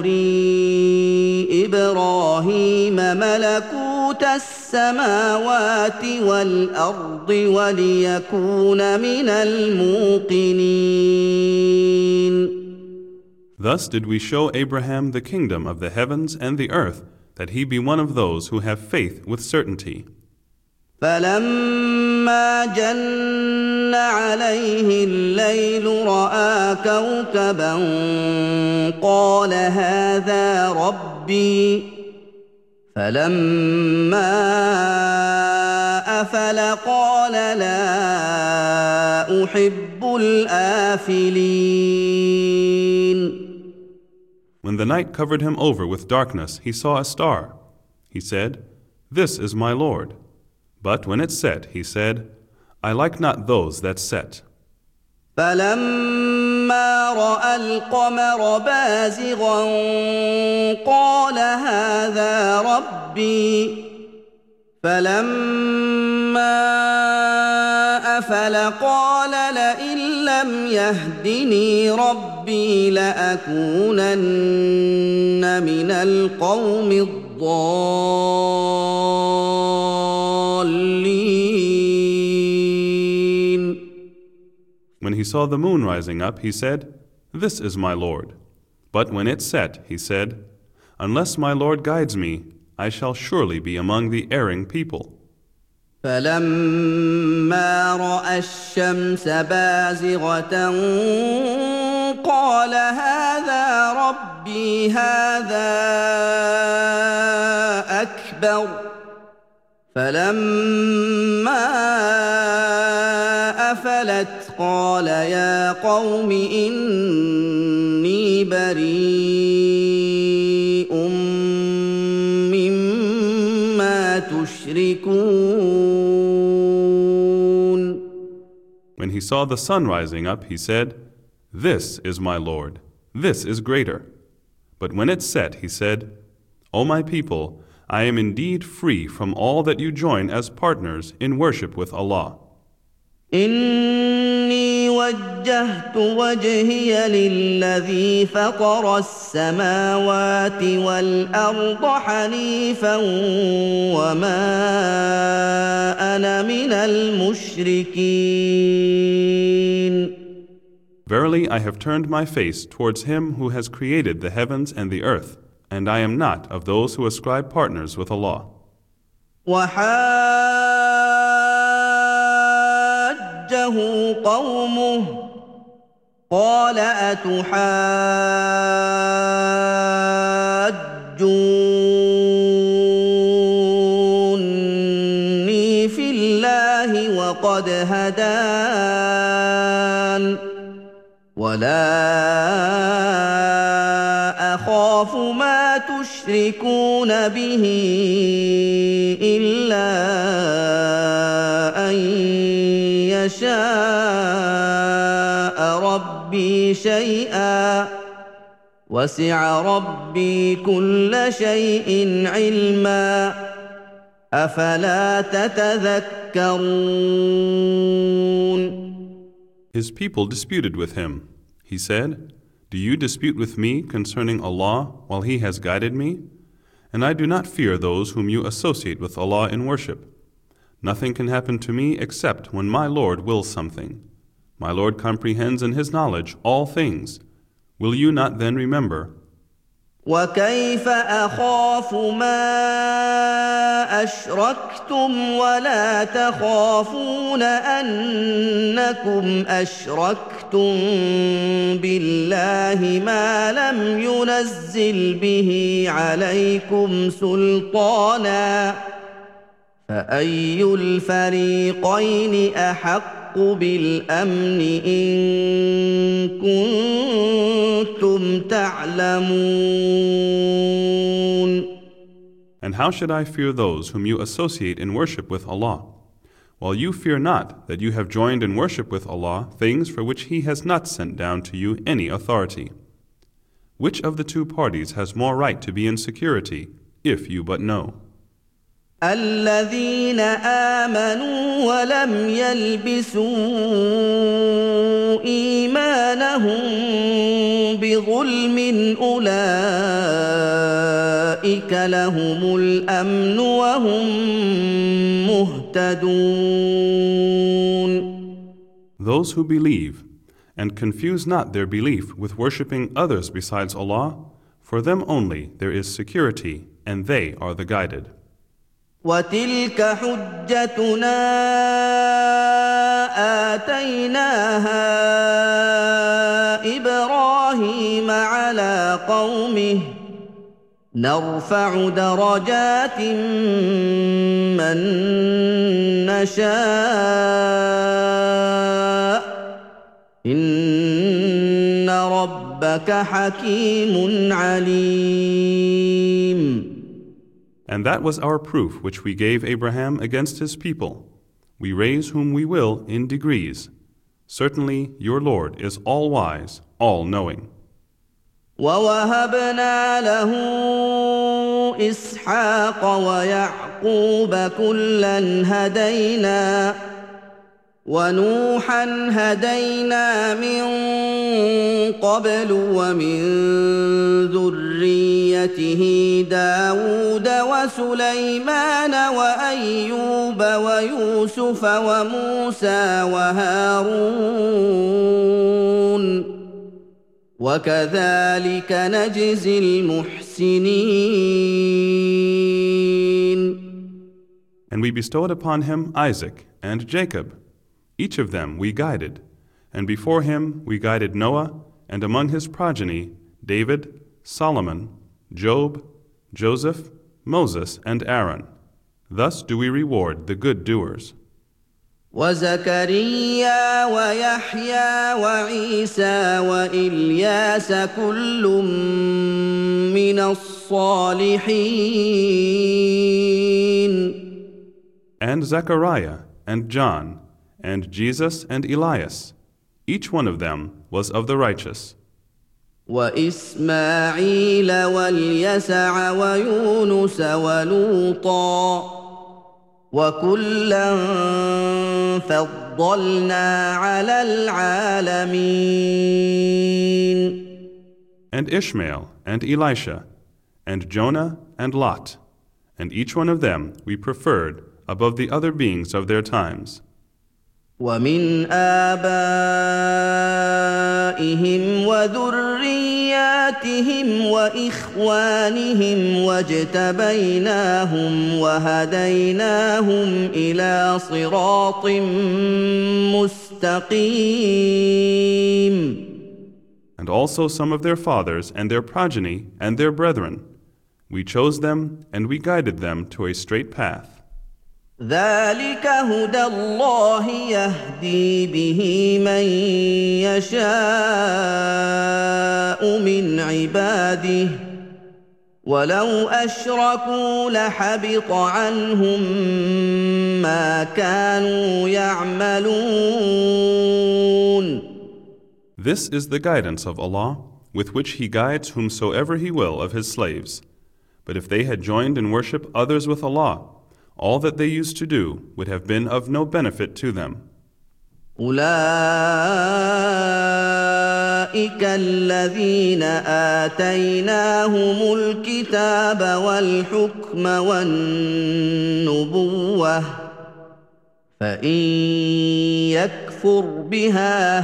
نري إبراهيم ملكوت السماوات والأرض وليكون من الموقنين. Thus did we show Abraham the kingdom of the heavens and the earth, that he be one of those who have faith with certainty. فلما جن عليه الليل رأى كوكبا قال هذا ربي فلما أفل قال لا أحب الآفلين. When the night covered him over with darkness, he saw a star. He said, "This is my Lord." But when it set, he said, "I like not those that set." فلما رأى القمر بازغا قال هذا ربي فلما أفل قال لئن لم يهدني ربي لأكونن من القوم الضالين. When he saw the moon rising up, he said, "This is my Lord." But when it set, he said, "Unless my Lord guides me, I shall surely be among the erring people." فلما رأى الشمس بازغة قال هذا ربي هذا أكبر فلما أفلت قال يا قوم إني بريء مما تشركون. When he saw the sun rising up, he said, "This is my Lord, this is greater." But when it set, he said, "O my people, I am indeed free from all that you join as partners in worship with Allah. إني وجهت وجهي للذي فطر السماوات والأرض حنيفا وما أنا من المشركين. Verily, I have turned my face towards him who has created the heavens and the earth, and I am not of those who ascribe partners with Allah. وحاجه قومه قال أتحاجوني في الله وقد هدان ولا أخاف ما تشركون به إلا أن يشاء ربي شيئا وسع ربي كل شيء علما أفلا تتذكرون. His people disputed with him. He said, "Do you dispute with me concerning Allah while He has guided me? And I do not fear those whom you associate with Allah in worship. Nothing can happen to me except when my Lord wills something. My Lord comprehends in His knowledge all things. Will you not then remember?" وكيف أخاف ما أشركتم ولا تخافون أنكم أشركتم بالله ما لم ينزل به عليكم سلطانا فأي الفريقين أحق بالأمن إن كنتم تعلمون. And how should I fear those whom you associate in worship with Allah, while you fear not that you have joined in worship with Allah things for which He has not sent down to you any authority? Which of the two parties has more right to be in security, if you but know? الذين آمنوا ولم يلبسوا إيمانهم بظلم أولئك لهم الأمن وهم مهتدون. Those who believe and confuse not their belief with worshipping others besides Allah, for them only there is security, and they are the guided. وتلك حجتنا آتيناها إبراهيم على قومه نرفع درجات من نشاء إن ربك حكيم عليم. And that was our proof which we gave Abraham against his people. We raise whom we will in degrees. Certainly your Lord is all-wise, all-knowing. وَوَهَبْنَا لَهُ إِسْحَاقَ وَيَعْقُوبَ كُلًّا هَدَيْنَا وَنُوحًا هَدَيْنَا مِن قَبْلُ وَمِن ذُرِّيَّتِهِ دَاوُودَ وَسُلَيْمَانَ وَأَيُّوبَ وَيُوسُفَ وَمُوسَى وَهَارُونَ وَكَذَلِكَ نَجْزِي الْمُحْسِنِينَ. And we bestowed upon him Isaac and Jacob. Each of them we guided, and before him we guided Noah, and among his progeny David, Solomon, Job, Joseph, Moses, and Aaron. Thus do we reward the good doers. وزكريا ويحيى وعيسى وإلياس كل من الصالحين. And Zechariah and John and Jesus and Elias, each one of them was of the righteous. وإسماعيل واليسع ويونس ولوطا وكلا فضلنا على العالمين. And Ishmael and Elisha and Jonah and Lot, and each one of them we preferred above the other beings of their times. ومن آبائهم وذرياتهم وإخوانهم واجتبيناهم وهديناهم إلى صراط مستقيم. And also some of their fathers and their progeny and their brethren. We chose them and we guided them to a straight path. ذلك هدى الله يهدي به من يشاء من عباده ولو أشركوا لحبط عنهم ما كانوا يعملون. This is the guidance of Allah, with which He guides whomsoever He will of His slaves. But if they had joined in worship others with Allah, all that they used to do would have been of no benefit to them. أولئك الذين آتيناهم الكتاب والحكم والنبوة فإن يكفر بها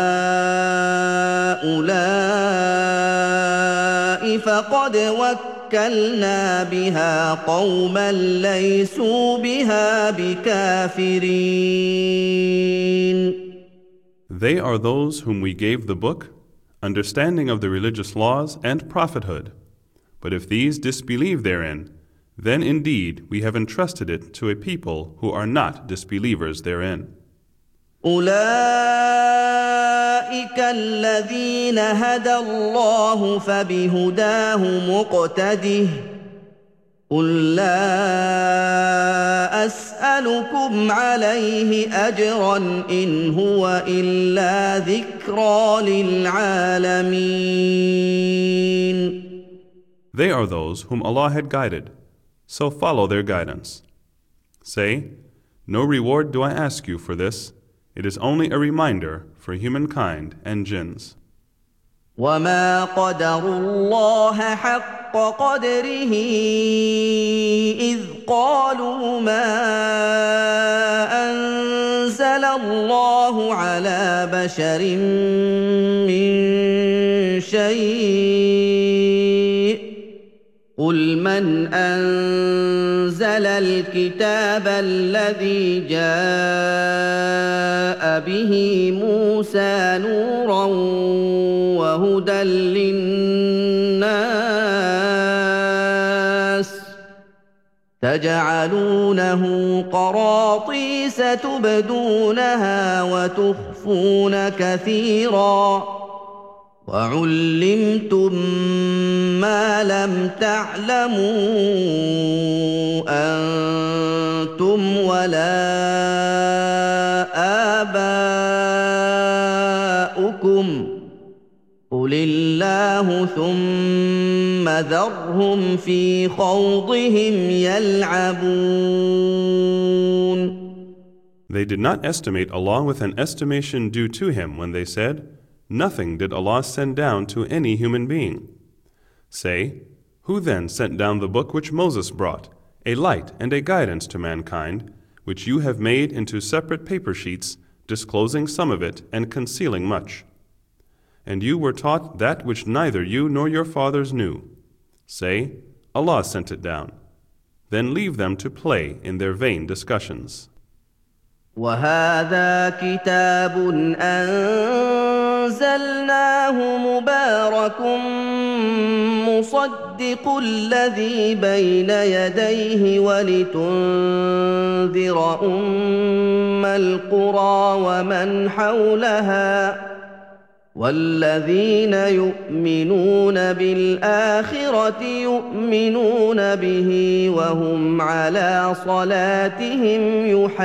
هؤلاء فقد وكلنا بها قوما ليسوا بها بكافرين. They are those whom we gave the book, understanding of the religious laws and prophethood. But if these disbelieve therein, then indeed we have entrusted it to a people who are not disbelievers therein. أولئك الذين هدى الله فبهداه مقتده قل لا أسألكم عليه أجرا إن هو إلا ذكرى للعالمين. They are those whom Allah had guided. so follow their guidance. Say, no reward do I ask you for this, it is only a reminder for humankind and jinns. وما قدروا الله حق قدره إذ قالوا ما أنزل الله على بشر من شيء قل من أنزل الكتاب الذي جاء به موسى نورا وهدى للناس تجعلونه قراطيس تبدونها وتخفون كثيرا وعلمتم ما لم تعلموا أنتم ولا آباؤكم قل الله ثم ذرهم في خوضهم يلعبون. They did not estimate Allah with an estimation due to Him when they said, nothing did Allah send down to any human being. Say, who then sent down the book which Moses brought, a light and a guidance to mankind, which you have made into separate paper sheets, disclosing some of it and concealing much? And you were taught that which neither you nor your fathers knew. Say, Allah sent it down. Then leave them to play in their vain discussions. وهذا كتاب أنزلناه مبارك مصدق الذي بين يديه ولتنذر أم القرى ومن حولها والذين يؤمنون بالآخرة يؤمنون به وهم على صلاتهم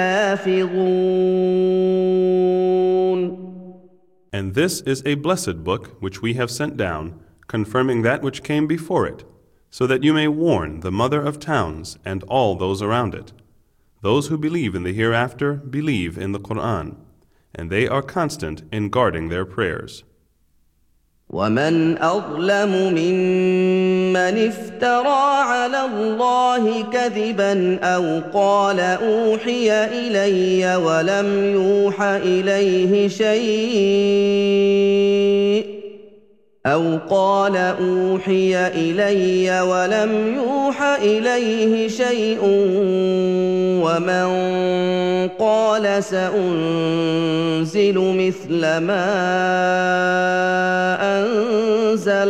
يحافظون. And this is a blessed book which we have sent down, confirming that which came before it, so that you may warn the mother of towns and all those around it. Those who believe in the hereafter believe in the Quran, and they are constant in guarding their prayers. ومن أظلم ممن افترى على الله كذبا أو قال أوحي إلي ولم يوح إليه شيء أو قال أوحي إلي ولم يوح إليه شيء ومن قال سأنزل مثل ما أنزل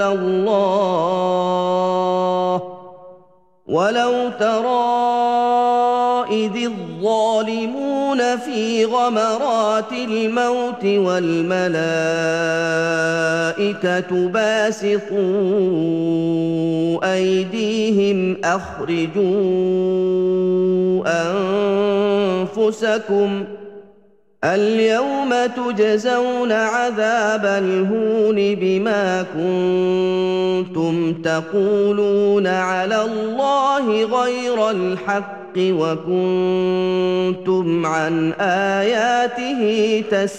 الله ولو ترى إذ الظالمون في غمرات الموت والملائكة باسطوا أيديهم أخرجوا أنفسكم اليوم تجزون عذاب الهون بما كنتم تقولون على الله غير الحق وكنتم عن آياته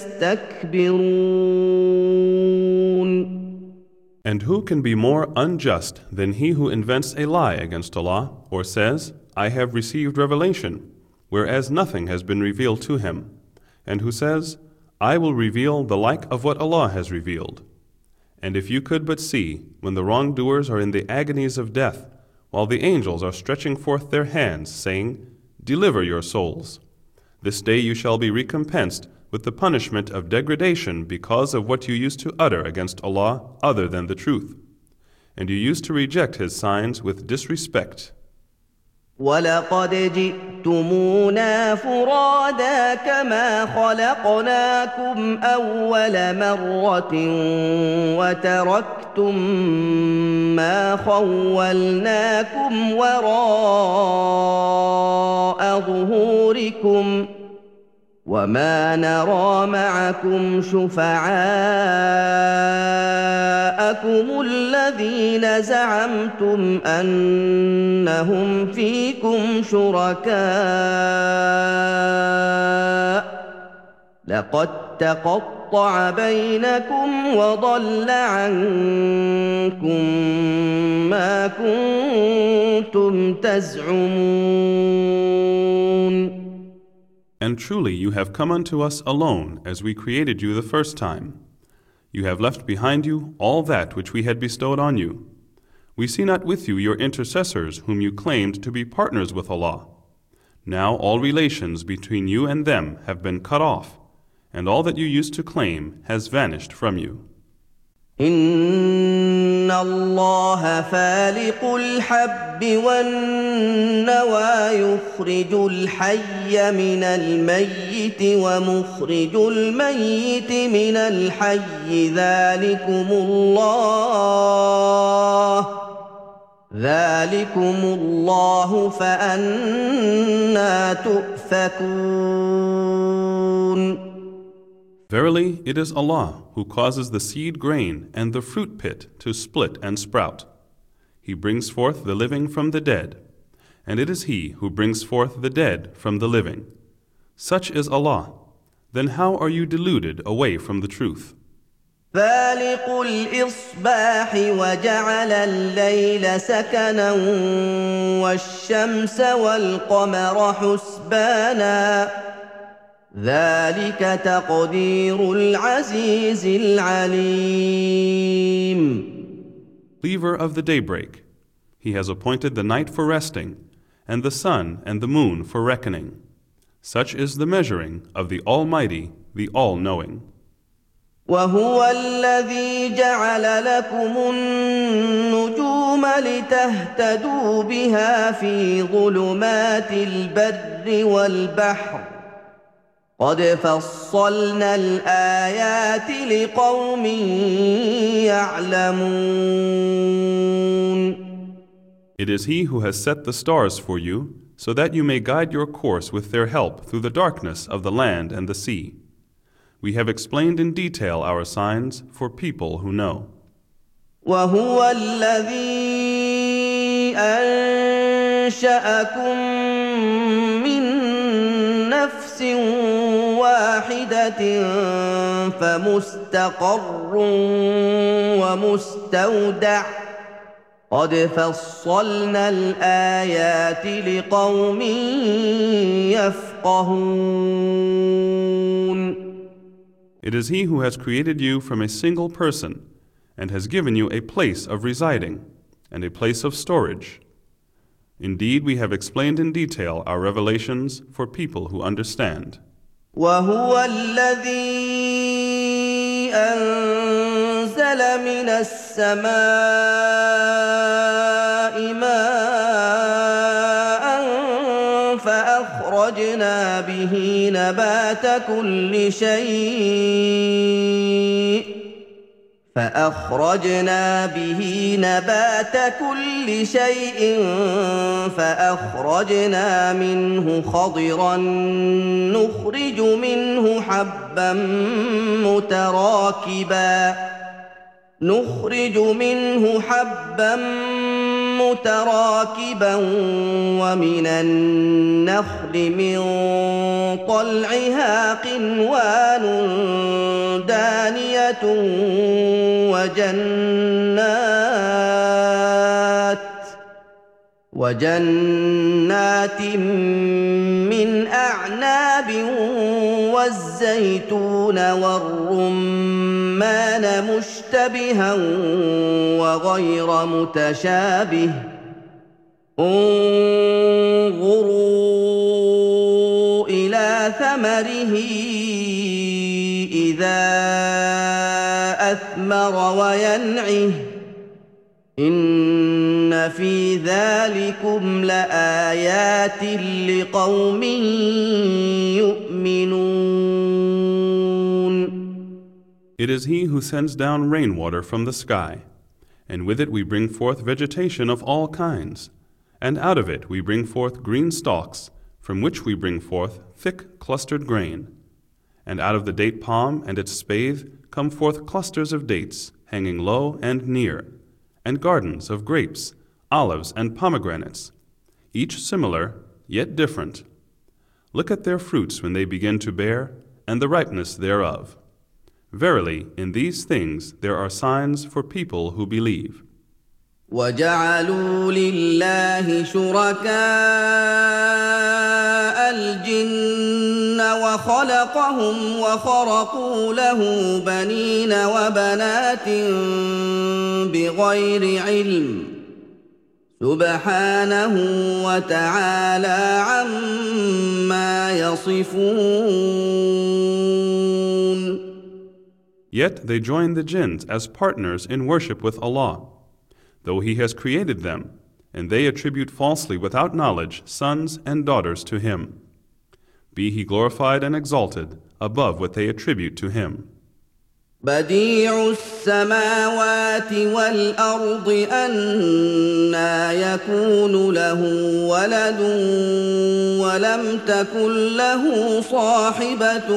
تستكبرون. And who can be more unjust than he who invents a lie against Allah, or says, I have received revelation, whereas nothing has been revealed to him, and who says, I will reveal the like of what Allah has revealed. And if you could but see, when the wrongdoers are in the agonies of death, while the angels are stretching forth their hands, saying, Deliver your souls. This day you shall be recompensed with the punishment of degradation because of what you used to utter against Allah other than the truth. And you used to reject His signs with disrespect. وَلَقَدْ جِئْتُمُونَا فُرَادَىٰ كَمَا خَلَقْنَاكُمْ أَوَّلَ مَرَّةٍ وَتَرَكْتُم مَّا خَوَّلْنَاكُمْ وَرَاءَ ظُهُورِكُمْ وما نرى معكم شفعاءكم الذين زعمتم أنهم فيكم شركاء لقد تقطع بينكم وضل عنكم ما كنتم تزعمون. And truly you have come unto us alone as we created you the first time. You have left behind you all that which we had bestowed on you. We see not with you your intercessors whom you claimed to be partners with Allah. Now all relations between you and them have been cut off, and all that you used to claim has vanished from you. إن الله فالق الحب والنوى يخرج الحي من الميت ومخرج الميت من الحي ذلكم الله فأنى تؤفكون. Verily, it is Allah who causes the seed grain and the fruit pit to split and sprout. He brings forth the living from the dead, and it is He who brings forth the dead from the living. Such is Allah. Then how are you deluded away from the truth? فالق الإصباح وجعل الليل سكنا والشمس والقمر حسبانا ذلك تقدير العزيز العليم. Leaver of the daybreak, He has appointed the night for resting, and the sun and the moon for reckoning. Such is the measuring of the Almighty, the All-Knowing. وهو الذي جعل لكم النجوم لتهتدوا بها في ظلمات البر والبحر قد فصلنا الآيات لقوم يعلمون. It is He who has set the stars for you, so that you may guide your course with their help through the darkness of the land and the sea. We have explained in detail our signs for people who know. وهو الذي أنشأكم من نفس واحدة فمستقر ومستودع قد فصلنا الآيات لقوم يفقهون. It is He who has created you from a single person and has given you a place of residing and a place of storage. Indeed, we have explained in detail our revelations for people who understand. وهو الذي أنزل من السماء ماء فأخرجنا به نبات كل شيء فأخرجنا منه خضرا نخرج منه حبا متراكبا ومن النخل من طلعها قنوان دانية وجنات من أعناب والزيتون والرمان مشتبها وغير متشابه انظروا إلى ثمره إذا أثمر وينعه إن في ذلكم لآيات لقوم يؤمنون. It is He who sends down rainwater from the sky, and with it we bring forth vegetation of all kinds, and out of it we bring forth green stalks, from which we bring forth thick clustered grain. And out of the date palm and its spathe come forth clusters of dates, hanging low and near, and gardens of grapes, olives, and pomegranates, each similar, yet different. Look at their fruits when they begin to bear, and the ripeness thereof. Verily, in these things there are signs for people who believe. وَجَعَلُوا لِلَّهِ شُرَكَاءَ الْجِنَّ وَخَلَقَهُمْ وَخَرَقُوا لَهُ بَنِينَ وَبَنَاتٍ بِغَيْرِ عِلْمٍ سُبْحَانَهُ وَتَعَالَى عَمَّا يَصِفُونَ. Yet they join the jinns as partners in worship with Allah, though He has created them, and they attribute falsely without knowledge sons and daughters to Him. Be He glorified and exalted above what they attribute to Him. بديع السماوات والأرض أنى يكون له ولد ولم تكن له صاحبة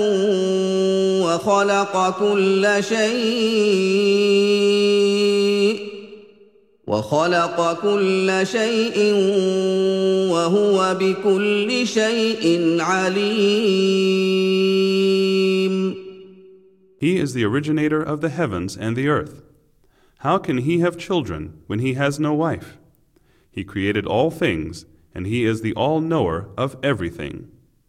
وخلق كل شيء وهو بكل شيء عليم. He is the originator of the heavens and the earth. How can He have children when He has no wife? He created all things, and He is the all-knower of everything.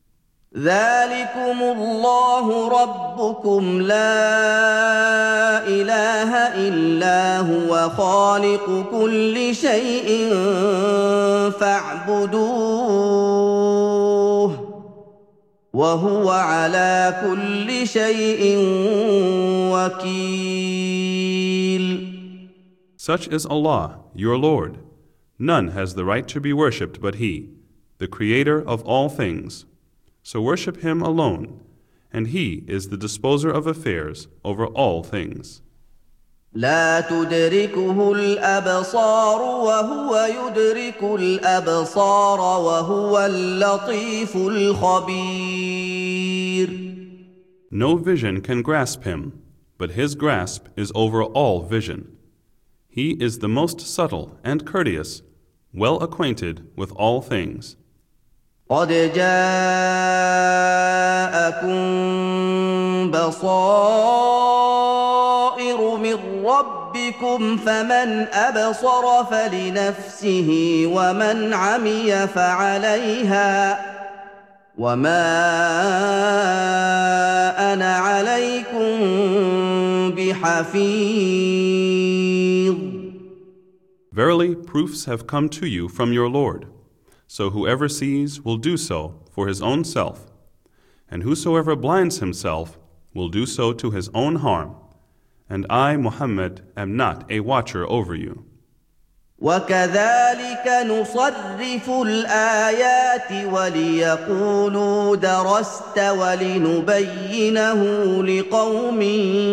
ذلكم الله ربكم لا إله إلا هو خالق كل شيء فاعبدوه وهو على كل شيء وكيل. Such is Allah, your Lord. None has the right to be worshipped but He, the Creator of all things. So worship Him alone, and He is the disposer of affairs over all things. لا تدركه الأبصار وهو يدرك الأبصار وهو اللطيف الخبير. No vision can grasp Him, but His grasp is over all vision. He is the most subtle and courteous, well acquainted with all things. قد جاءكم بصائر من ربكم فمن أبصر فلنفسه ومن عمي فعليها وما أنا عليكم بحفيظ. Verily, proofs have come to you from your Lord. So whoever sees will do so for his own self, and whosoever blinds himself will do so to his own harm. And I, Muhammad, am not a watcher over you. وَكَذَلِكَ نُصَرِّفُ الْآيَاتِ وَلِيَقُولُوا دَرَسْتَ وَلِنُبَيِّنَهُ لِقَوْمٍ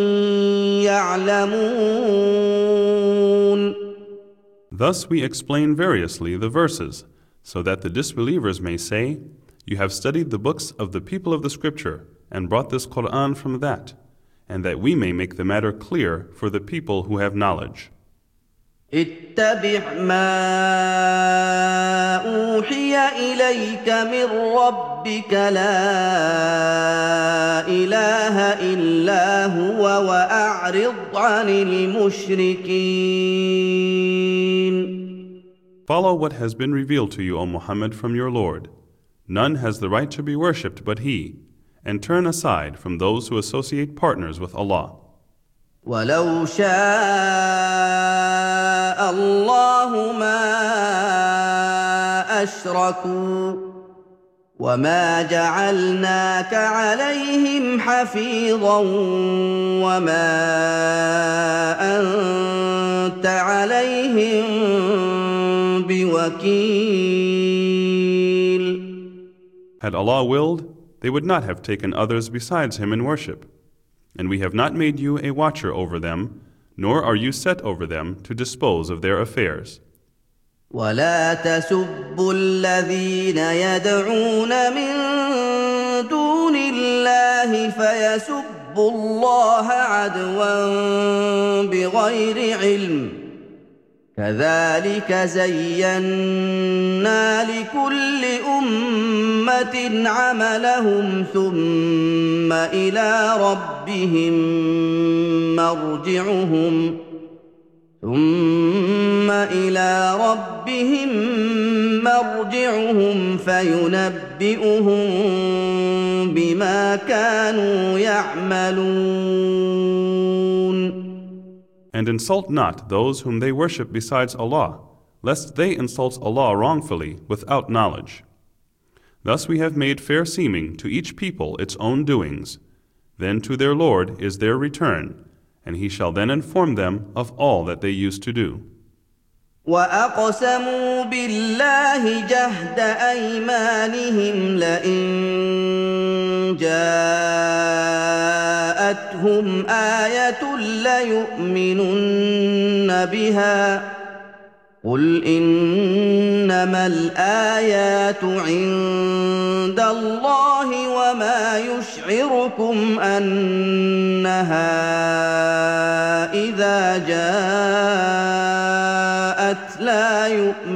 يَعْلَمُونَ. Thus we explain variously the verses, so that the disbelievers may say, You have studied the books of the people of the Scripture and brought this Qur'an from that, and that we may make the matter clear for the people who have knowledge. اتبع ما أوحي إليك من ربك لا إله إلا هو وأعرض عن المشركين. Follow what has been revealed to you, O Muhammad, from your Lord. None has the right to be worshipped but He, and turn aside from those who associate partners with Allah. ولو شاء الله ما أشركوا وما جعلناك عليهم حفيظا وما أنت عليهم بوكيل. Had Allah willed, they would not have taken others besides Him in worship. And we have not made you a watcher over them, nor are you set over them to dispose of their affairs. ولا تسبوا الذين يدعون من دون الله الله فيسبوا الله عدوا بغير علم كذلك زينا لكل أمة عملهم ثم إلى ربهم مرجعهم فينبئهم بما كانوا يعملون. And insult not those whom they worship besides Allah, lest they insult Allah wrongfully without knowledge. Thus we have made fair seeming to each people its own doings. Then to their Lord is their return, and He shall then inform them of all that they used to do. وَأَقْسَمُوا بِاللَّهِ جَهْدَ أَيْمَانِهِمْ لَئِن جَاءَتْهُمْ آيَةٌ لَّيُؤْمِنُنَّ بِهَا قُلْ إِنَّمَا الْآيَاتُ عِندَ اللَّهِ وَمَا يُشْعِرُكُمْ أَنَّهَا إِذَا جَاءَتْ لَا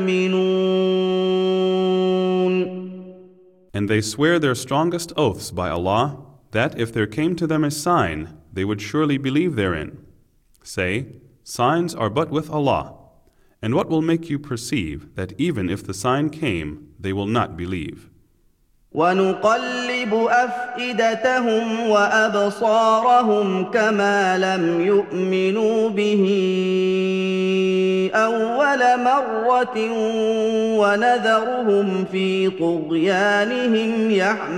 يُؤْمِنُونَ. And they swear their strongest oaths by Allah, that if there came to them a sign, they would surely believe therein. Say, signs are but with Allah. And what will make you perceive that even if the sign came, they will not believe? وَنُقَلِّبُ أَفْئِدَتَهُمْ وَأَبْصَارَهُمْ كَمَا لَمْ يُؤْمِنُوا بِهِ أَوَّلَ مَرَّةٍ وَنَذَرُهُمْ فِي طُغْيَانِهِمْ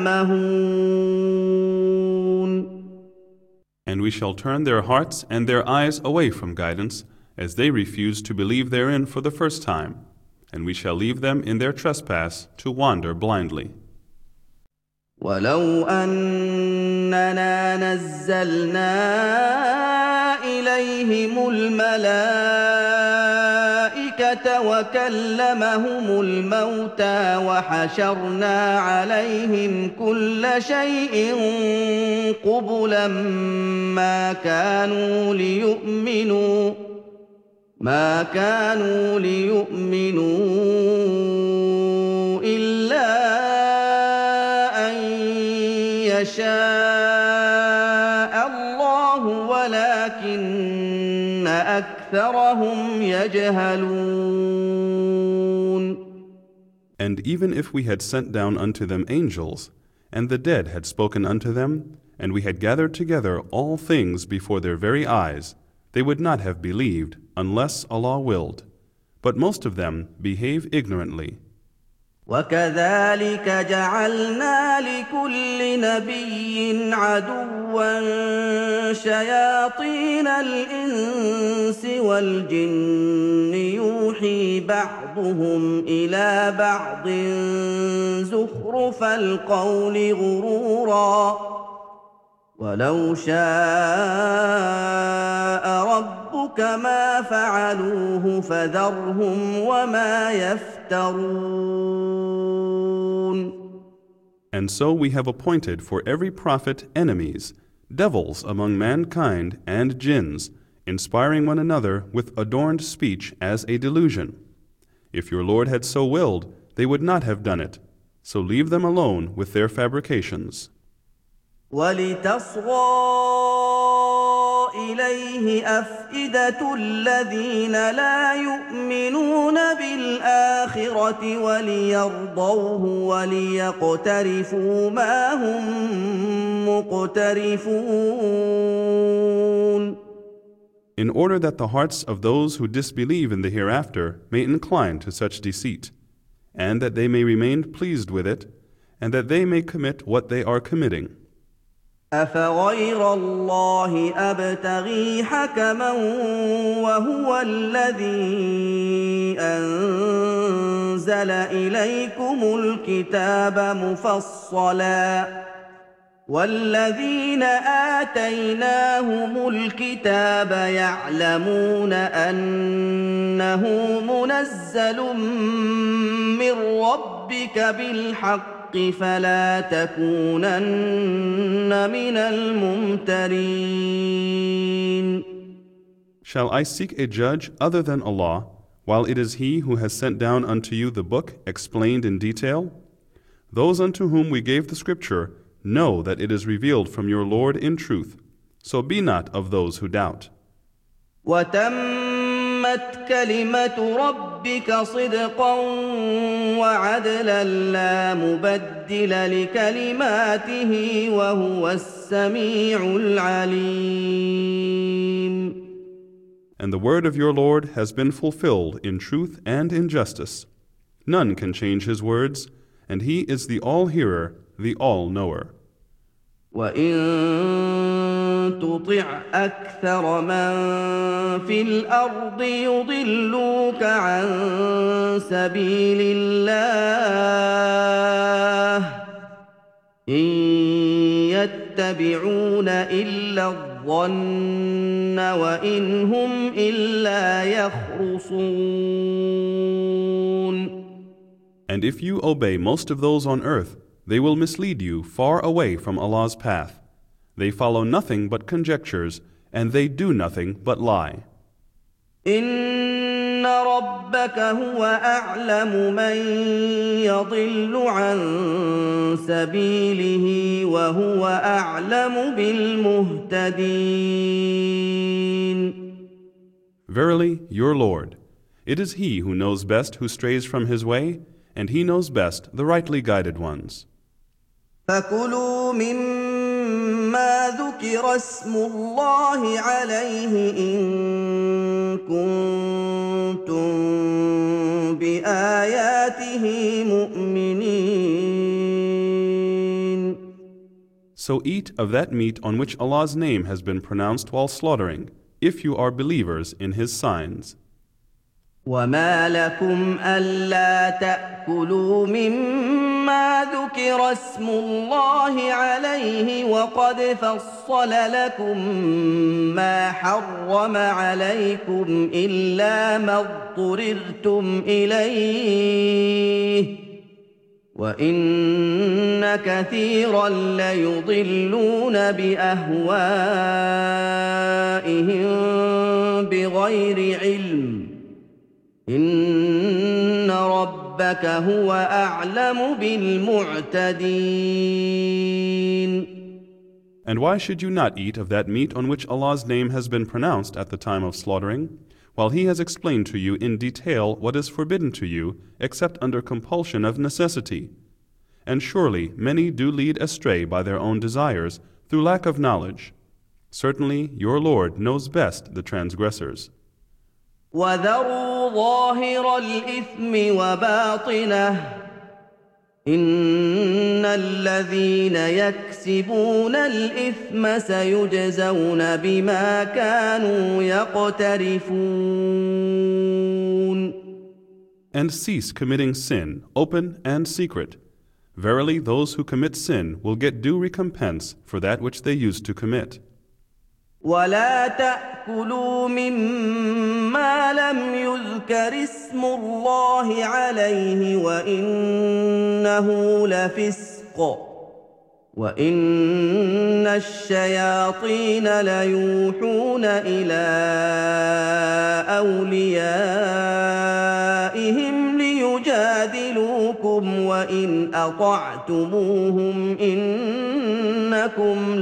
يَعْمَهُونَ. And we shall turn their hearts and their eyes away from guidance, as they refuse to believe therein for the first time, and we shall leave them in their trespass to wander blindly. وَلَوْ أَنَّنَا نَزَّلْنَا إِلَيْهِمُ الْمَلَائِكَةَ وَكَلَّمَهُمُ الْمَوْتَىٰ وَحَشَرْنَا عَلَيْهِمْ كُلَّ شَيْءٍ قُبُلًا ما كانوا ليؤمنوا إلا أن يشاء الله ولكن أكثرهم يجهلون. And even if we had sent down unto them angels, and the dead had spoken unto them, and we had gathered together all things before their very eyes, they would not have believed unless Allah willed. But most of them behave ignorantly. وَكَذَلِكَ جَعَلْنَا لِكُلِّ نَبِيٍّ عَدُوًّا شَيَاطِينَ الْإِنسِ وَالْجِنِّ يُوحِي بَعْضُهُمْ إِلَىٰ بَعْضٍ زُخْرُفَ الْقَوْلِ غُرُورًا وَلَوْ شَاءَ رَبُّكَ مَا فَعَلُوهُ فَذَرْهُمْ وَمَا يَفْتَرُونَ. And so we have appointed for every prophet enemies, devils among mankind and jinns, inspiring one another with adorned speech as a delusion. If your Lord had so willed, they would not have done it. So leave them alone with their fabrications. وَلِتَصْغَىٰ إِلَيْهِ أَفْئِدَةُ الَّذِينَ لَا يُؤْمِنُونَ بِالْآخِرَةِ وَلِيَرْضَوْهُ وَلِيَقْتَرِفُوا مَا هُم مُّقْتَرِفُونَ. In order that the hearts of those who disbelieve in the hereafter may incline to such deceit, and that they may remain pleased with it, and that they may commit what they are committing. أَفَغَيْرَ اللَّهِ أَبْتَغِي حَكَمًا وَهُوَ الَّذِي أَنزَلَ إِلَيْكُمُ الْكِتَابَ مُفَصَّلًا وَالَّذِينَ آتَيْنَاهُمُ الْكِتَابَ يَعْلَمُونَ أَنَّهُ مُنَزَّلٌ مِّن رَّبِّكَ بِالْحَقِّ فلا تكونن من الممترين. Shall I seek a judge other than Allah, while it is He who has sent down unto you the book explained in detail? Those unto whom we gave the scripture know that it is revealed from your Lord in truth, so be not of those who doubt. وتمت كلمة ربك صدقا وعدلا لا مبدل لكلماته وهو السميع العليم. And the word of your Lord has been fulfilled in truth and in justice. None can change His words, and He is the All-Hearer, the All-Knower. وَإِن تُطِعْ أَكْثَرَ مَن فِي الْأَرْضِ يُضِلُّوكَ عَن سَبِيلِ اللَّهِ إِن يَتَّبِعُونَ إِلَّا الظَّنَّ وَإِنْ هُمْ إِلَّا يَخْرُصُونَ. And if you obey most of those on earth, they will mislead you far away from Allah's path. They follow nothing but conjectures, and they do nothing but lie. إِنَّ رَبَّكَ هُوَ أَعْلَمُ مَن يَضِلُّ عَن سَبِيلِهِ وَهُوَ أَعْلَمُ بِالْمُهْتَدِينَ. Verily, your Lord, it is He who knows best who strays from His way, and He knows best the rightly guided ones. فَكُلُوا مِمَّا ذُكِرَ اسْمُ اللَّهِ عَلَيْهِ إِن كُنتُم بِآيَاتِهِ مُؤْمِنِينَ. So eat of that meat on which Allah's name has been pronounced while slaughtering, if you are believers in His signs. وَمَا لَكُمْ أَلَّا تَأْكُلُوا مِمَّا ذُكِرَ اسْمُ اللَّهِ عَلَيْهِ وَقَدْ فَصَّلَ لَكُم مَّا حَرَّمَ عَلَيْكُمْ إِلَّا مَا اضْطُرِرْتُمْ إِلَيْهِ وَإِنَّ كَثِيرًا لَّيُضِلُّونَ بِأَهْوَائِهِم بِغَيْرِ عِلْمٍ إِنَّ رَبَّكَ هُوَ أَعْلَمُ بِالْمُعْتَدِينَ. And why should you not eat of that meat on which Allah's name has been pronounced at the time of slaughtering, while He has explained to you in detail what is forbidden to you except under compulsion of necessity? And surely many do lead astray by their own desires through lack of knowledge. Certainly your Lord knows best the transgressors. وَذَرُوا ظَاهِرَ الْإِثْمِ وَبَاطِنَهُ إِنَّ الَّذِينَ يَكْسِبُونَ الْإِثْمَ سَيُجْزَوْنَ بِمَا كَانُوا يَقْتَرِفُونَ. And cease committing sin, open and secret. Verily those who commit sin will get due recompense for that which they used to commit. وَلَا تَأْكُلُوا مِمَّا لَمْ يُذْكَرِ اسْمُ اللَّهِ عَلَيْهِ وَإِنَّهُ لَفِسْقٌ وَإِنَّ الشَّيَاطِينَ لَيُوحُونَ إِلَىٰ أَوْلِيَائِهِمْ لِيُجَادِلُوكُمْ وَإِنْ أَطَعْتُمُوهُمْ إِنَّكُمْ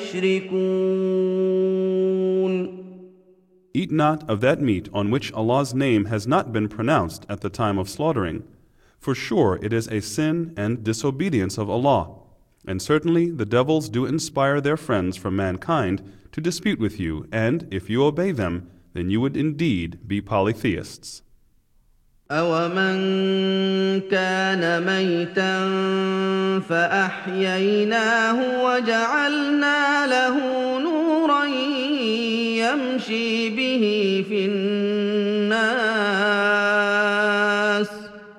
لَمُشْرِكُونَ. Eat not of that meat on which Allah's name has not been pronounced at the time of slaughtering, for sure it is a sin and disobedience of Allah, and certainly the devils do inspire their friends from mankind to dispute with you, and if you obey them, then you would indeed be polytheists. أَوَمَن كَانَ مَيْتًا فَأَحْيَيْنَاهُ وَجَعَلْنَا لَهُ نُورًا يَمْشِي بِهِ فِي النَّاسِ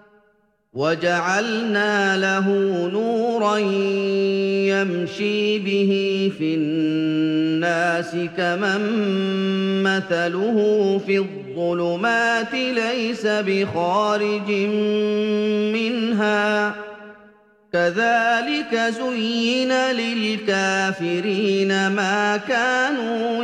كَمَن مَّثَلُهُ فِي الظُّلُمَاتِ لَيْسَ بِخَارِجٍ مِّنْهَا كذلك زين للكافرين ما كانوا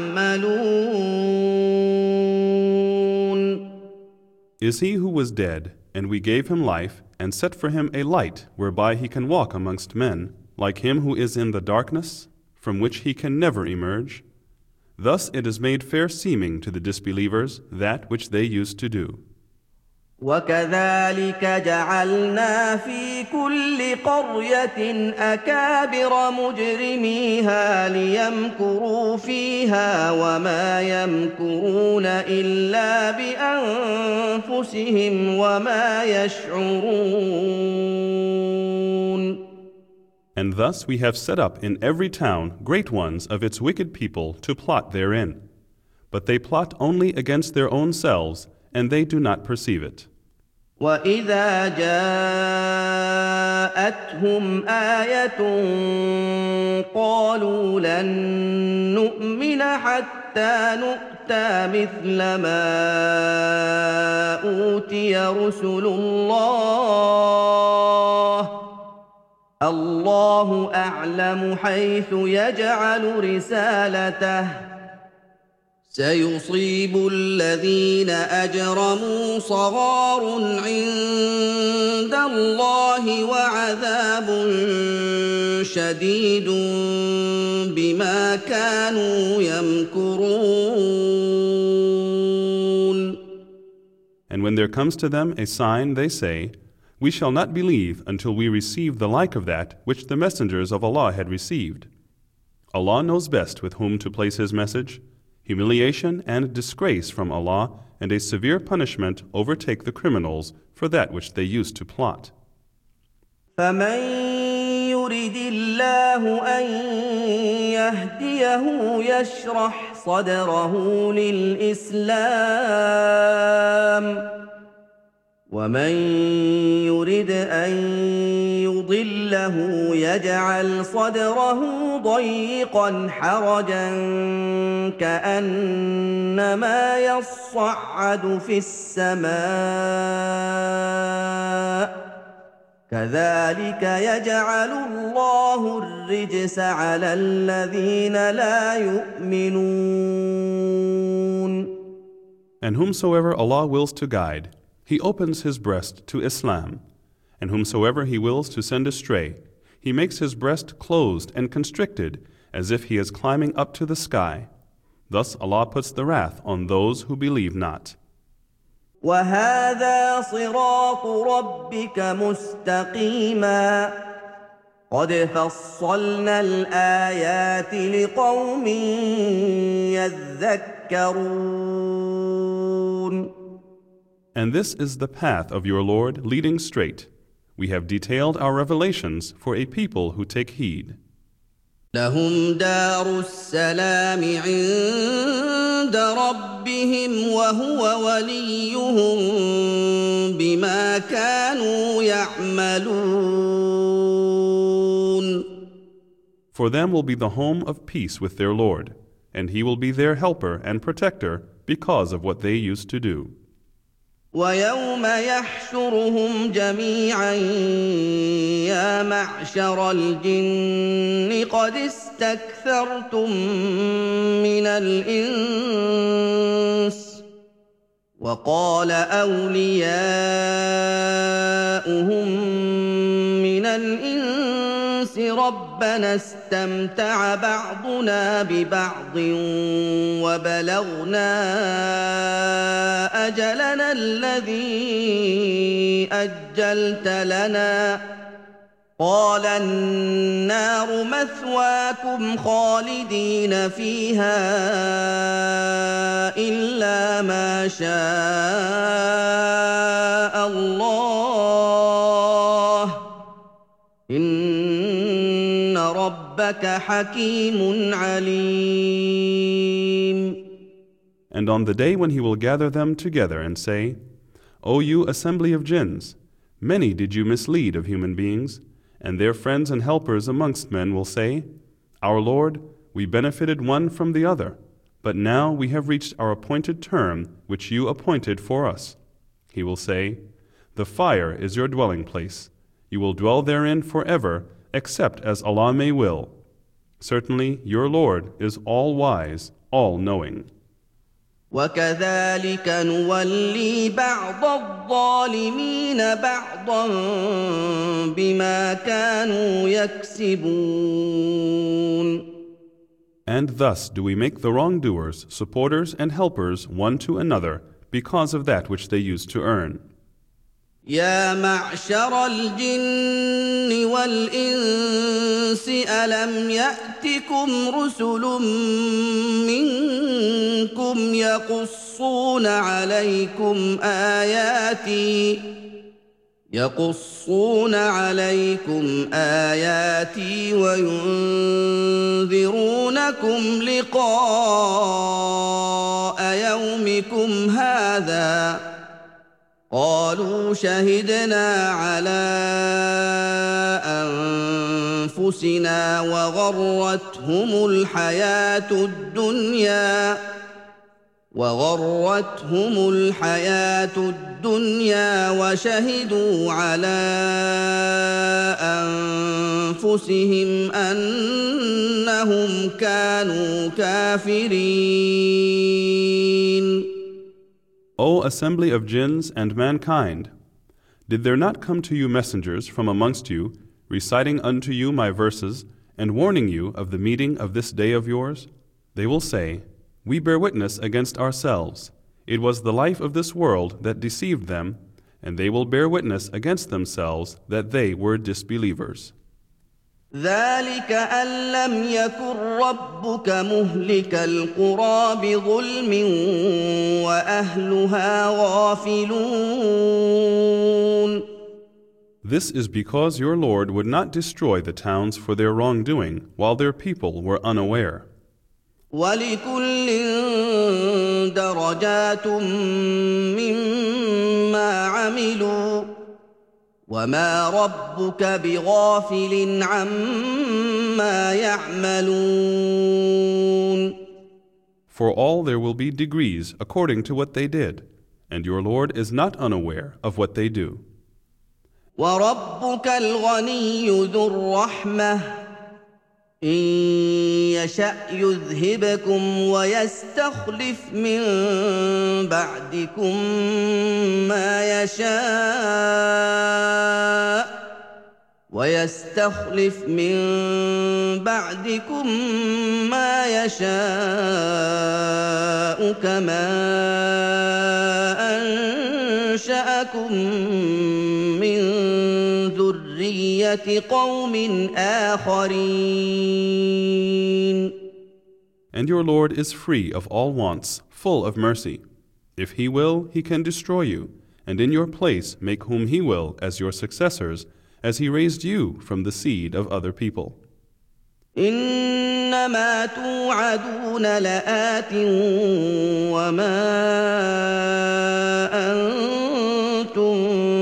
يعملون. Is he who was dead, and we gave him life, and set for him a light whereby he can walk amongst men, like him who is in the darkness, from which he can never emerge? Thus it is made fair seeming to the disbelievers that which they used to do. وكذلك جعلنا في كل قرية أكابر مجرميها ليمكروا فيها وما يمكرون إلا بأنفسهم وما يشعرون. And thus we have set up in every town great ones of its wicked people to plot therein. But they plot only against their own selves, and they do not perceive it. وَإِذَا جَاءَتْهُمْ آيَةٌ قَالُوا لَن نُّؤْمِنَ حَتَّىٰ نُؤْتَىٰ مِثْلَ مَا أُوتِيَ رُسُلُ اللَّهُ أَعْلَمُ حَيْثُ يَجْعَلُ رِسَالَتَهُ سيصيب الذين أجرموا صغار عند الله وعذاب شديد بما كانوا يمكرون. And when there comes to them a sign, they say, "We shall not believe until we receive the like of that which the messengers of Allah had received." Allah knows best with whom to place His message. Humiliation and disgrace from Allah and a severe punishment overtake the criminals for that which they used to plot. فَمَن يُرِدِ اللَّهُ أَن يَهْدِيَهُ يَشْرَحْ صَدْرَهُ لِلْإِسْلَامِ وَمَن يُرِدْ أَن يُضِلَّهُ يَجْعَلْ صَدْرَهُ ضَيِّقًا حَرَجًا كَأَنَّمَا يَصَّعَّدُ فِي السَّمَاءِ كَذَلِكَ يَجْعَلُ اللَّهُ الرِّجْسَ عَلَى الَّذِينَ لَا يُؤْمِنُونَ. And whomsoever Allah wills to guide, He opens his breast to Islam, and whomsoever He wills to send astray, He makes his breast closed and constricted, as if he is climbing up to the sky. Thus Allah puts the wrath on those who believe not. وَهَذَا صِرَاطُ رَبِّكَ مُسْتَقِيمًا قَدْ فَصَّلْنَا الْآيَاتِ لِقَوْمٍ يَذَّكَّرُونَ. And this is the path of your Lord leading straight. We have detailed our revelations for a people who take heed. لهم دار السلام عند ربهم وهو وليهم بما كانوا يعملون. For them will be the home of peace with their Lord, and He will be their helper and protector because of what they used to do. وَيَوْمَ يَحْشُرُهُمْ جَمِيعًا يَا مَعْشَرَ الْجِنِّ قَدِ اسْتَكْثَرْتُم مِّنَ الْإِنسِ وَقَالَ أَوْلِيَاؤُهُم مِّنَ الْإِنسِ رَبَّنَا اسْتَمْتَعَ بَعْضُنَا بِبَعْضٍ وَبَلَغْنَا أَجَلَنَا الَّذِي أَجَّلْتَ لَنَا قَالَ النَّارُ مَثْوَاكُمْ خَالِدِينَ فِيهَا إِلَّا مَا شَاءَ اللَّهُ إِنَّ رَبَّكَ حَكِيمٌ عَلِيمٌ. And on the day when He will gather them together and say, O you assembly of jinns, many did you mislead of human beings, and their friends and helpers amongst men will say, Our Lord, we benefited one from the other, but now we have reached our appointed term which you appointed for us. He will say, The fire is your dwelling place. You will dwell therein forever, except as Allah may will. Certainly, your Lord is all-wise, all-knowing. وكذلك نولي بعض الظالمين بعضا بما كانوا يكسبون. And thus do we make the wrongdoers supporters and helpers one to another because of that which they used to earn. يا معشر الجن والإنس ألم يأتكم رسل منكم يقصون عليكم آياتي وينذرونكم لقاء يومكم هذا قالوا شهدنا على أنفسنا وغرتهم الحياة الدنيا وشهدوا على أنفسهم أنهم كانوا كافرين. O assembly of jinns and mankind, did there not come to you messengers from amongst you, reciting unto you my verses, and warning you of the meeting of this day of yours? They will say, We bear witness against ourselves. It was the life of this world that deceived them, and they will bear witness against themselves that they were disbelievers. ذلك أن لم يكن ربك مهلك القرى بظلم وأهلها غافلون. This is because your Lord would not destroy the towns for their wrongdoing while their people were unaware. ولكل درجات مما عملوا وما ربك بغافل عما يعملون. For all there will be degrees according to what they did, and your Lord is not unaware of what they do. وربك الغني ذو الرحمة إن يشأ يذهبكم ويستخلف من بعدكم ما يشاء كما أنشأكم من ذرية قوم آخرين. And your Lord is free of all wants, full of mercy. If He will, He can destroy you, and in your place make whom He will as your successors, as He raised you from the seed of other people. إنما توعدون لآت وما أنتم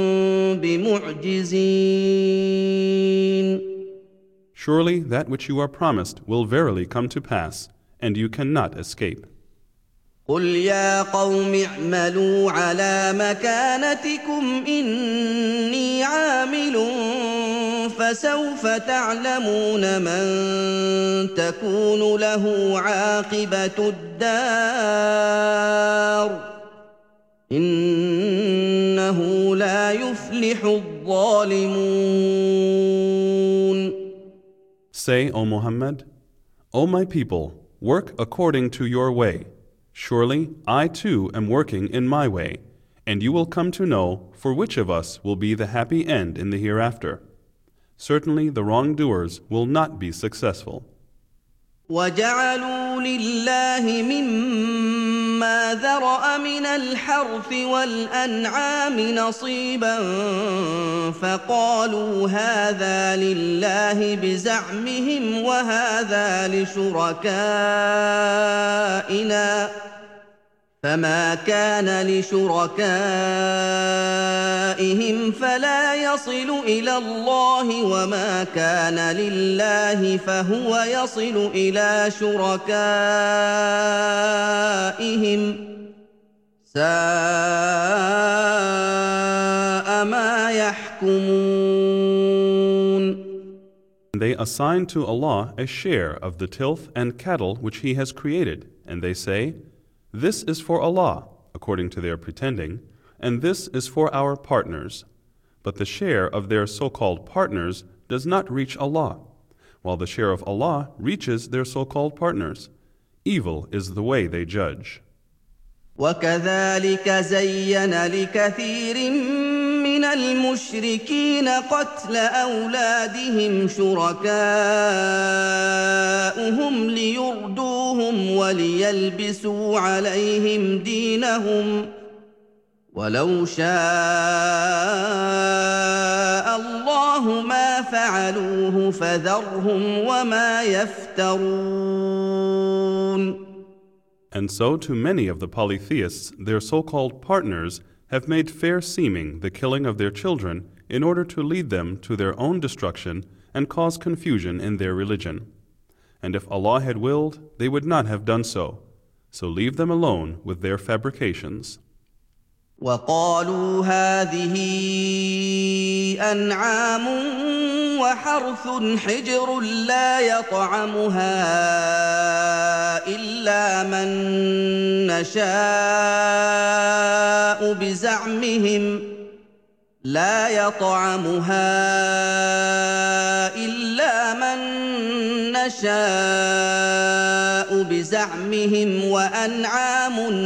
بمعجزين. Surely that which you are promised will verily come to pass, and you cannot escape. قل يا قوم اعملوا على مكانتكم إني عامل فسوف تعلمون من تكون له عاقبة الدار إنه لا يفلح الظالمون. Say, O Muhammad, O my people, work according to your way. Surely I too am working in my way, and you will come to know for which of us will be the happy end in the hereafter. Certainly the wrongdoers will not be successful. وَجَعَلُوا لِلَّهِ مِمَّا ذَرَأَ مِنَ الْحَرْثِ وَالْأَنْعَامِ نَصِيبًا فَقَالُوا هَذَا لِلَّهِ بِزَعْمِهِمْ وَهَذَا لِشُرَكَائِنَا فَمَا كَانَ لِشُرَكَائِهِمْ فَلَا يَصِلُ إِلَى اللَّهِ وَمَا كَانَ لِلَّهِ فَهُوَ يَصِلُ إِلَى شُرَكَائِهِمْ سَاءَ مَا يَحْكُمُونَ. And they assign to Allah a share of the tilth and cattle which He has created, and they say, "This is for Allah," according to their pretending, "and this is for our partners." But the share of their so-called partners does not reach Allah, while the share of Allah reaches their so-called partners. Evil is the way they judge. وكذلك زين لكثير من المشركين قتل أولادهم شركاؤهم ليردوهم وليلبسوا عليهم دينهم ولو شاء الله ما فعلوه فذرهم وما يفترون. And so to many of the polytheists, their so-called partners have made fair seeming the killing of their children in order to lead them to their own destruction and cause confusion in their religion. And if Allah had willed, they would not have done so. So leave them alone with their fabrications. وقالوا هذه أنعام وحرث حجر لا يطعمها إلا من نشاء بزعمهم وأنعام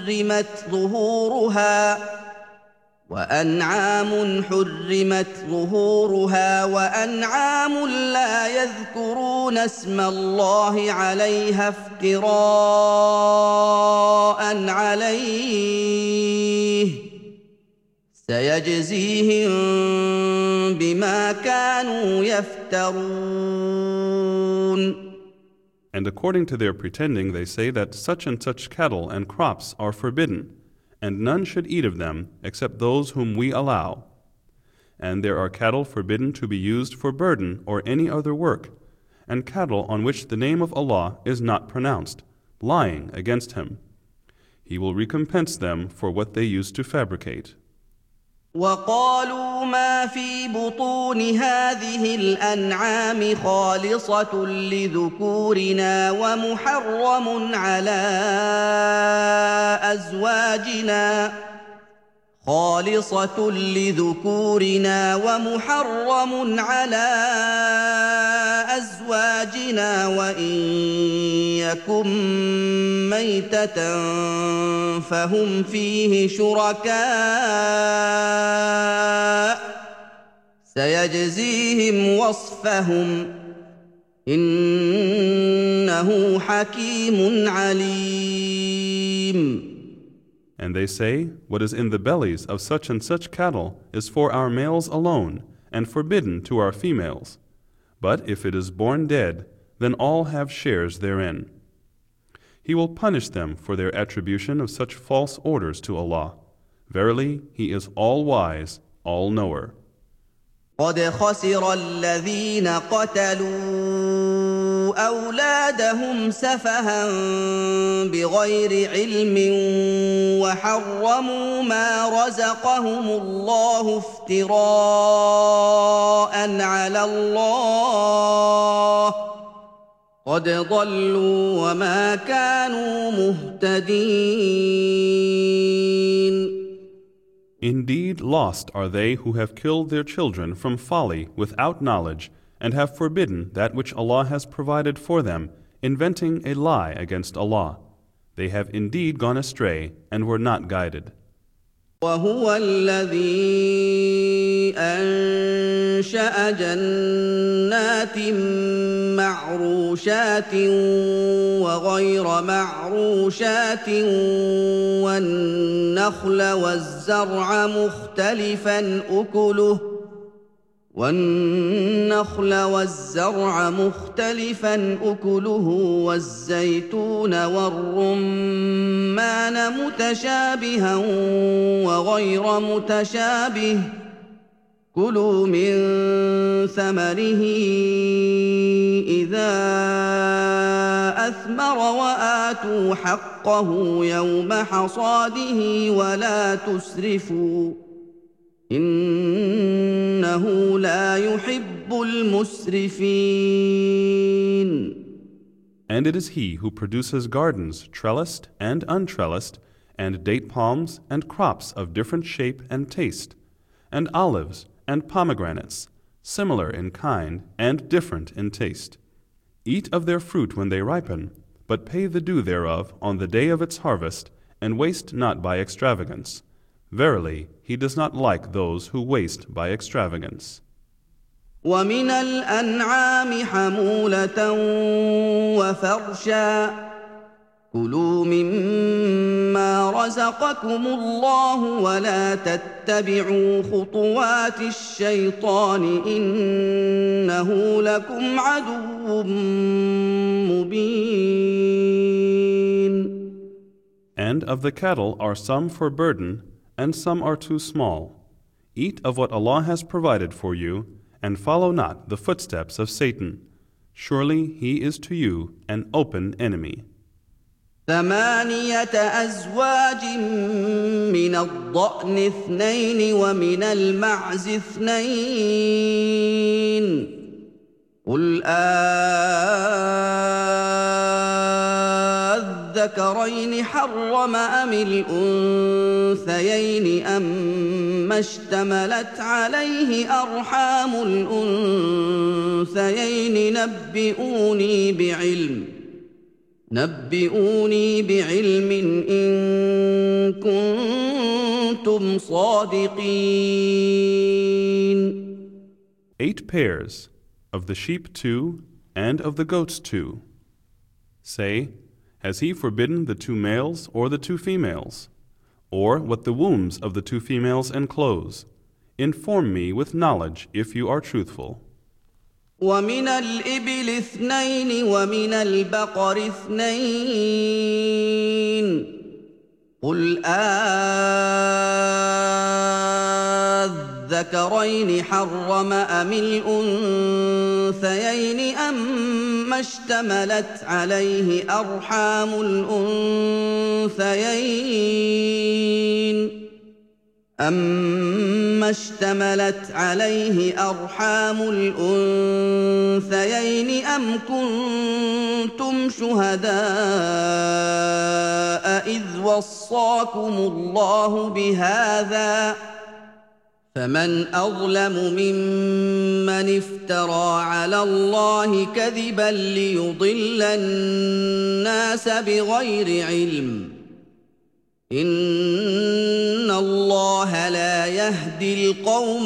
حرمت ظهورها وأنعام لا يذكرون اسم الله عليها افتراء عليه سيجزيهم بما كانوا يفترون. And according to their pretending, they say that such and such cattle and crops are forbidden, and none should eat of them except those whom we allow. And there are cattle forbidden to be used for burden or any other work, and cattle on which the name of Allah is not pronounced, lying against Him. He will recompense them for what they used to fabricate. وقالوا ما في بطون هذه الأنعام خالصة لذكورنا ومحرم على أزواجنا وإن يكن ميتة فهم فيه شركاء سيجزيهم وصفهم إنه حكيم عليم. And they say, what is in the bellies of such and such cattle is for our males alone, and forbidden to our females. But if it is born dead, then all have shares therein. He will punish them for their attribution of such false orders to Allah. Verily, He is all-wise, all-knower. قد خسر الذين قتلوا أولادهم سفها بغير علم وحرموا ما رزقهم الله افتراء على الله قد ضلوا وما كانوا مهتدين. Indeed, lost are they who have killed their children from folly without knowledge and have forbidden that which Allah has provided for them, inventing a lie against Allah. They have indeed gone astray and were not guided. وهو الذي أنشأ جنات معروشات وغير معروشات والنخل والزرع مختلفا أكله والزيتون والرمان متشابها وغير متشابه كلوا من ثمره إذا أثمر وآتوا حقه يوم حصاده ولا تسرفوا إنه لا يحب المسرفين. And it is He who produces gardens trellised and untrellised, and date palms and crops of different shape and taste, and olives and pomegranates, similar in kind and different in taste. Eat of their fruit when they ripen, but pay the due thereof on the day of its harvest, and waste not by extravagance. Verily, He does not like those who waste by extravagance. ومن الأنعام حمولة وفرشا كلوا مما رزقكم الله ولا تتبعوا خطوات الشيطان إنه لكم عدو مبين. And of the cattle are some for burden, and some are too small. Eat of what Allah has provided for you, and follow not the footsteps of Satan. Surely he is to you an open enemy. 8 أزواج من الضأن 2 ومن المعز 2 قل الذكرين حرم أم الأنثيين أما اشتملت عليه أرحام الأنثيين نبئوني بعلم إن كنتم صادقين. 8 pairs, of the sheep 2, and of the goats 2. Say, has He forbidden the 2 males or the 2 females? Or what the wombs of the 2 females enclose? Inform me with knowledge if you are truthful. ومن الإبل 2 ومن البقر 2 قل الذكرين حرم أم الأنثيين أما اشتملت عليه أرحام الأنثيين أم كنتم شهداء إذ وصاكم الله بهذا فمن أظلم ممن افترى على الله كذبا ليضل الناس بغير علم إن الله لا يهدي القوم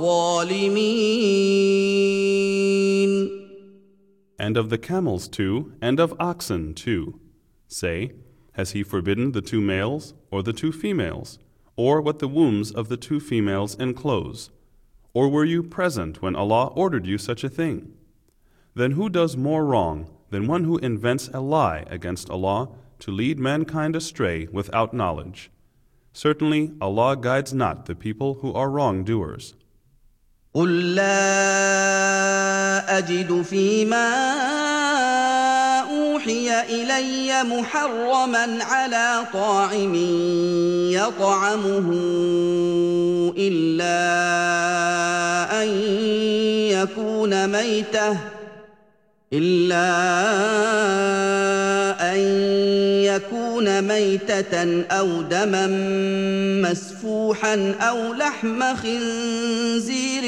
الظالمين. And of the camels 2, and of oxen 2. Say, has He forbidden the 2 males or the 2 females? Or what the wombs of the 2 females enclose? Or were you present when Allah ordered you such a thing? Then who does more wrong than one who invents a lie against Allah to lead mankind astray without knowledge? Certainly Allah guides not the people who are wrongdoers. قل لا أجد فيما أوحي إلي محرما على طاعم يطعمه إلا أن يكون ميتة أو دما مسفوحا أو لحم خنزير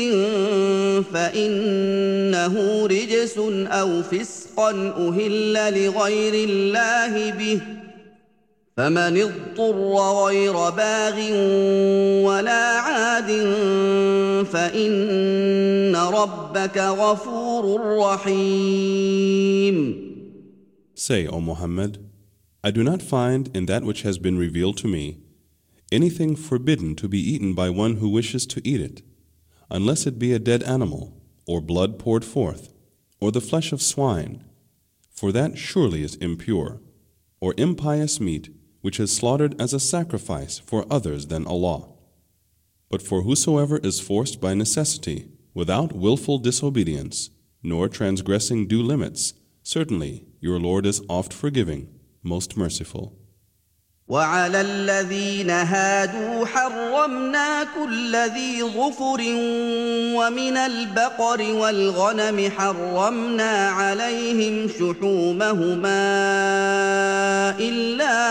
فإنه رجس أو فسقا أهل لغير الله به فمن اضطر غير باغ ولا عاد فإن ربك غفور رحيم. Say, O Muhammad, I do not find in that which has been revealed to me anything forbidden to be eaten by one who wishes to eat it, unless it be a dead animal, or blood poured forth, or the flesh of swine, for that surely is impure, or impious meat which is slaughtered as a sacrifice for others than Allah. But for whosoever is forced by necessity, without willful disobedience, nor transgressing due limits, certainly your Lord is oft forgiving, most merciful. وعلى الذين هادوا حرمنا كل ذي ظفر ومن البقر والغنم حرمنا عليهم شحومهما إلا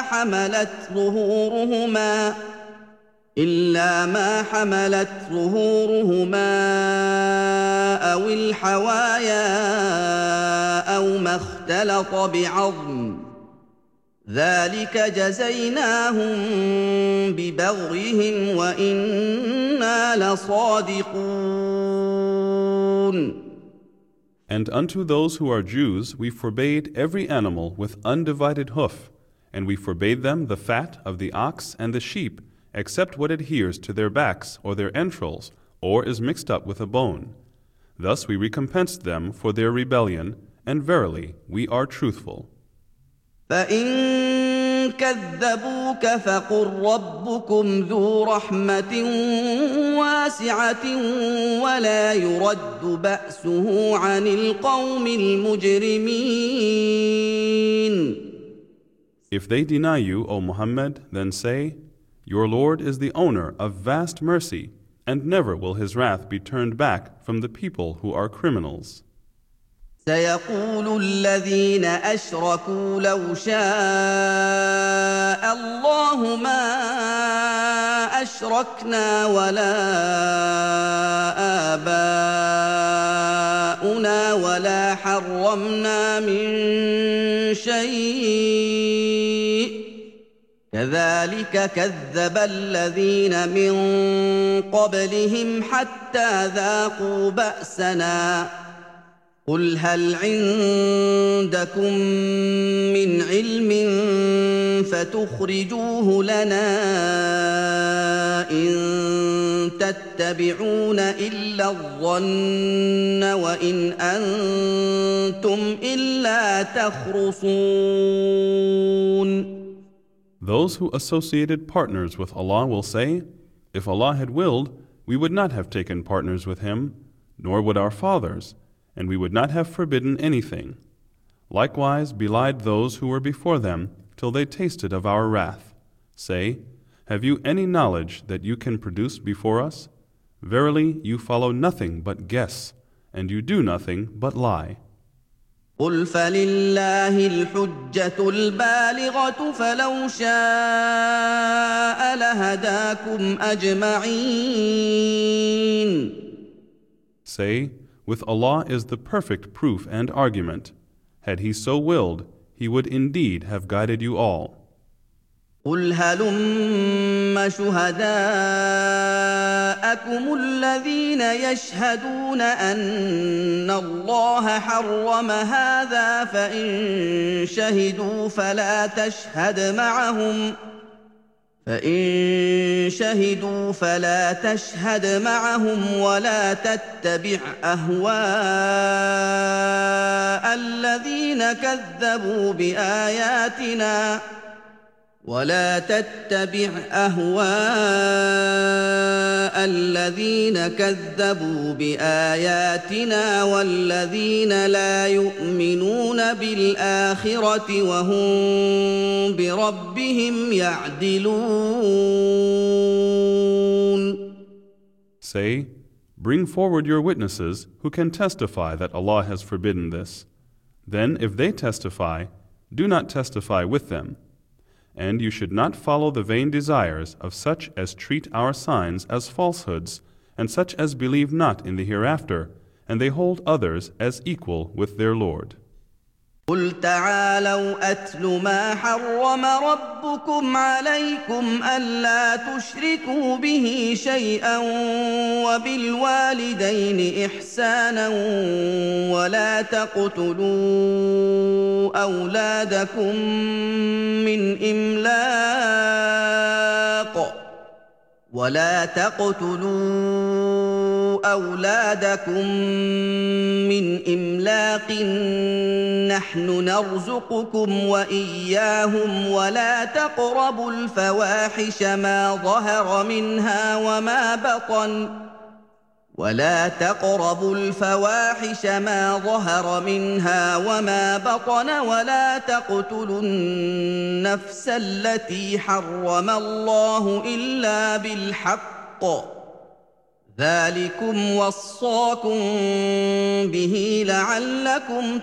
ما حملت ظهورهما أو الحوايا أو ما اختلط بعظم ذلك جزيناهم ببغيهم وإنا لصادقون. And unto those who are Jews we forbade every animal with undivided hoof, and we forbade them the fat of the ox and the sheep, except what adheres to their backs or their entrails, or is mixed up with a bone. Thus we recompensed them for their rebellion, and verily we are truthful. فإن كذبوك فقل ربكم ذو رحمة واسعة ولا يرد بأسه عن القوم المجرمين. If they deny you, O Muhammad, then say, Your Lord is the owner of vast mercy, and never will his wrath be turned back from the people who are criminals. سيقول الذين أشركوا لو شاء الله ما أشركنا ولا آباؤنا ولا حرمنا من شيء كذلك كذب الذين من قبلهم حتى ذاقوا بأسنا قل هل عندكم من علم فتخرجوه لنا إن تتبعون إلا الظن وإن أنتم إلا تخرصون. Those who associated partners with Allah will say, If Allah had willed, we would not have taken partners with Him, nor would our fathers, and we would not have forbidden anything. Likewise belied those who were before them till they tasted of our wrath. Say, Have you any knowledge that you can produce before us? Verily, you follow nothing but guess, and you do nothing but lie. قل فلله الحجة البالغة فلو شاء لهداكم أجمعين. Say, With Allah is the perfect proof and argument. Had He so willed, He would indeed have guided you all. قل هلم شهداءكم الذين يشهدون أن الله حرم هذا فإن شهدوا فلا تشهد معهم ولا تتبع أهواء الذين كذبوا بآياتنا والذين لا يؤمنون بالآخرة وهم بربهم يعدلون. Say, Bring forward your witnesses who can testify that Allah has forbidden this. Then if they testify, do not testify with them. And you should not follow the vain desires of such as treat our signs as falsehoods, and such as believe not in the hereafter, and they hold others as equal with their Lord. قل تعالوا أتل ما حرم ربكم عليكم ألا تشركوا به شيئا وبالوالدين إحسانا ولا تقتلوا أولادكم من إملاق نحن نرزقكم وإياهم ولا تقربوا الفواحش ما ظهر منها وما بطن ولا تقربوا الفواحش ما ظهر منها وما بطن ولا تقتلوا النفس التي حرم الله إلا بالحق ذلكم وصاكم به لعلكم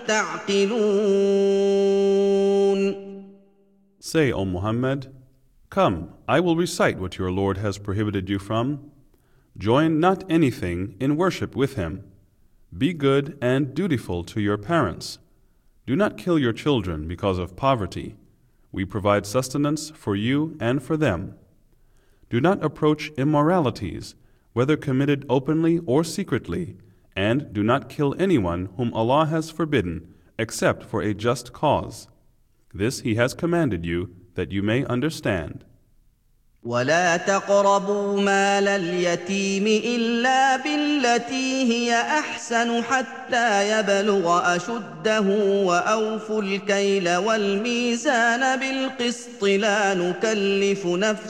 تعقلون. Say, O Muhammad, come, I will recite what your Lord has prohibited you from. Join not anything in worship with him. Be good and dutiful to your parents. Do not kill your children because of poverty. We provide sustenance for you and for them. Do not approach immoralities, whether committed openly or secretly, and do not kill anyone whom Allah has forbidden, except for a just cause. This He has commanded you that you may understand. ولا تقربوا مال اليتيم إلا بالتي هي أحسن حتى يبلغ أشده وأوفوا الكيل والميزان بالقسط لا نكلف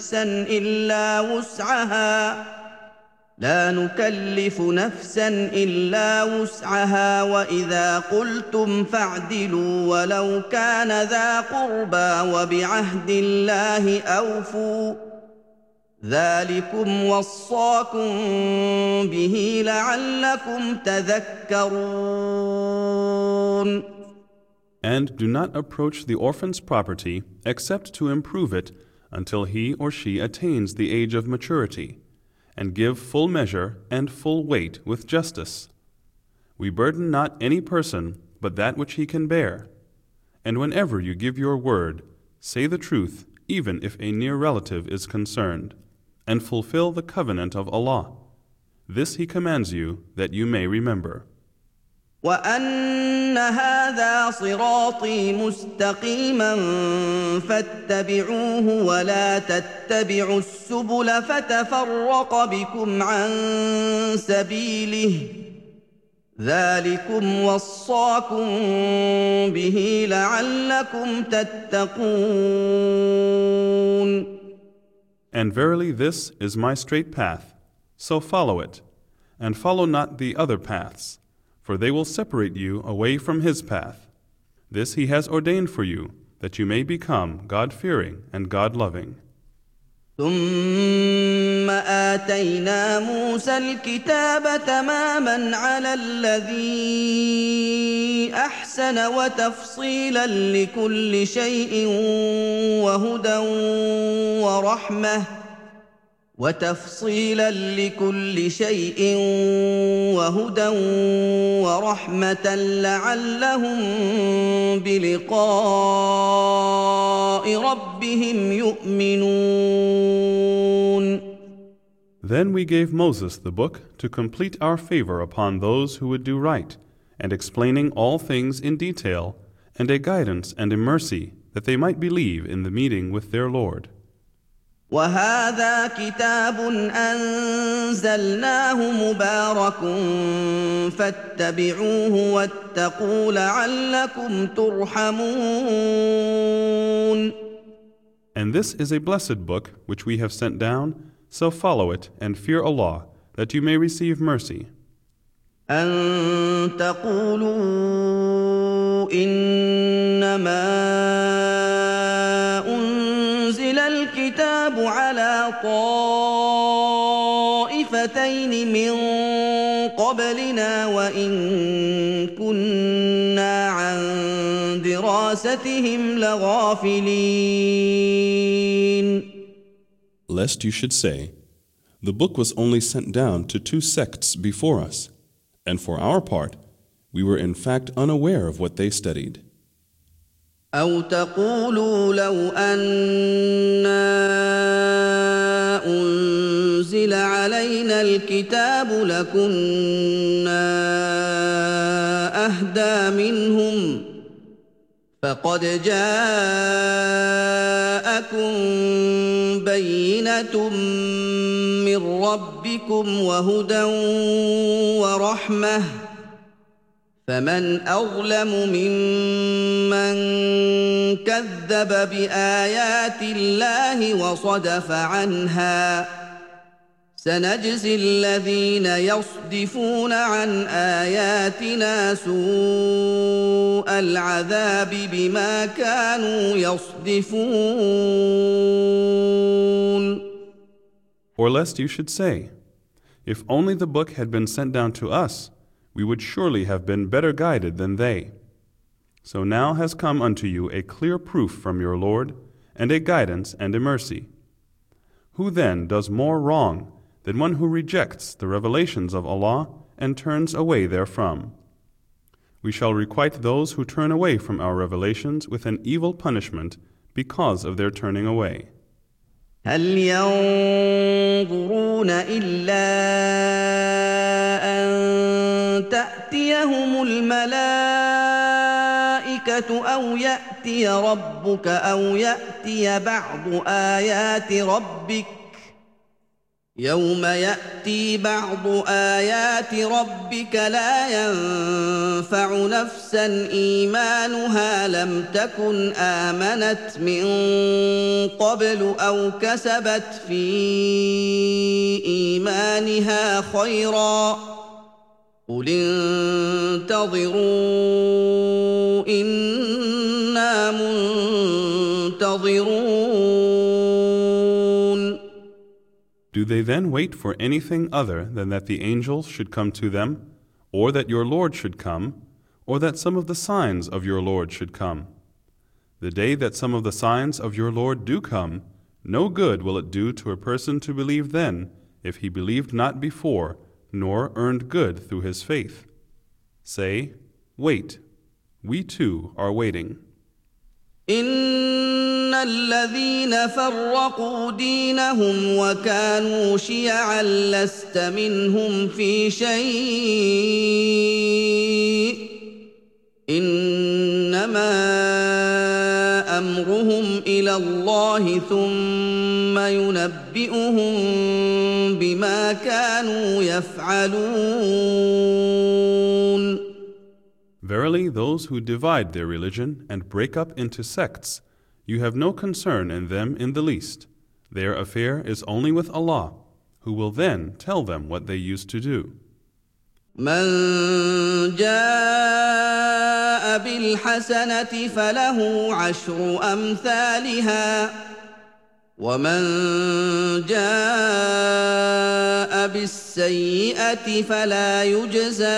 نفسا إلا وسعها وإذا قلتم فاعدلوا ولو كان ذا قربى وبعهد الله أوفوا ذلكم وصاكم به لعلكم تذكرون. And do not approach the orphan's property except to improve it until he or she attains the age of maturity, and give full measure and full weight with justice. We burden not any person but that which he can bear. And whenever you give your word, say the truth even if a near relative is concerned, and fulfill the covenant of Allah. This He commands you that you may remember. وَأَنَّ هَذَا صِرَاطِي مُسْتَقِيمًا فَاتَّبِعُوهُ وَلَا تَتَّبِعُوا السُّبُلَ فَتَفَرَّقَ بِكُمْ عَن سَبِيلِهِ ذَلِكُمْ وَصَّاكُم بِهِ لَعَلَّكُمْ تَتَّقُونَ. And verily this is my straight path, so follow it, and follow not the other paths, for they will separate you away from His path. This He has ordained for you, that you may become God-fearing and God-loving. ثم آتينا موسى الكتاب تماما على الذي أحسن وتفصيلا لكل شيء وهدى ورحمة لعلهم بلقاء ربهم يؤمنون. Then we gave Moses the book to complete our favor upon those who would do right, and explaining all things in detail, and a guidance and a mercy that they might believe in the meeting with their Lord. وهذا كتاب أنزلناه مبارك فاتبعوه واتقوا لعلكم ترحمون. And this is a blessed book which we have sent down, so follow it and fear Allah, that you may receive mercy. أن تقولوا إنما أنزل الكتاب على طائفتين من قبلنا وإن كنا عن دراستهم لغافلين. Lest you should say, the book was only sent down to 2 sects before us, and for our part, we were in fact unaware of what they studied. أو تقولوا لو أنا أنزل علينا الكتاب لكنا أهدى منهم فقد جاءكم بينة من ربكم وهدى ورحمة فمن أظلم ممن كذب بآيات الله وصدف عنها سنجزي الذين يصدفون عن آياتنا سوء العذاب بما كانوا يصدفون. Or lest you should say, if only the book had been sent down to us, we would surely have been better guided than they. So now has come unto you a clear proof from your Lord, and a guidance and a mercy. Who then does more wrong than one who rejects the revelations of Allah and turns away therefrom? We shall requite those who turn away from our revelations with an evil punishment because of their turning away. هل ينظرون إلا أن تأتيهم الملائكة أو يأتي ربك أو يأتي بعض آيات ربك يوم يأتي بعض آيات ربك لا ينفع نفسا إيمانها لم تكن آمنت من قبل أو كسبت في إيمانها خيرا قل انتظروا إنا منتظرون. Do they then wait for anything other than that the angels should come to them, or that your Lord should come, or that some of the signs of your Lord should come? The day that some of the signs of your Lord do come, no good will it do to a person to believe then, if he believed not before, nor earned good through his faith. Say, wait, we too are waiting. إن الذين فرقوا دينهم وكانوا شيعا لست منهم في شيء إنما أمرهم إلى الله ثم ينبئهم بما كانوا يفعلون. Verily, those who divide their religion and break up into sects, you have no concern in them in the least. Their affair is only with Allah, who will then tell them what they used to do. من جاء بالحسنة فله عشر أمثالها ومن جاء بالسيئة فلا يجزى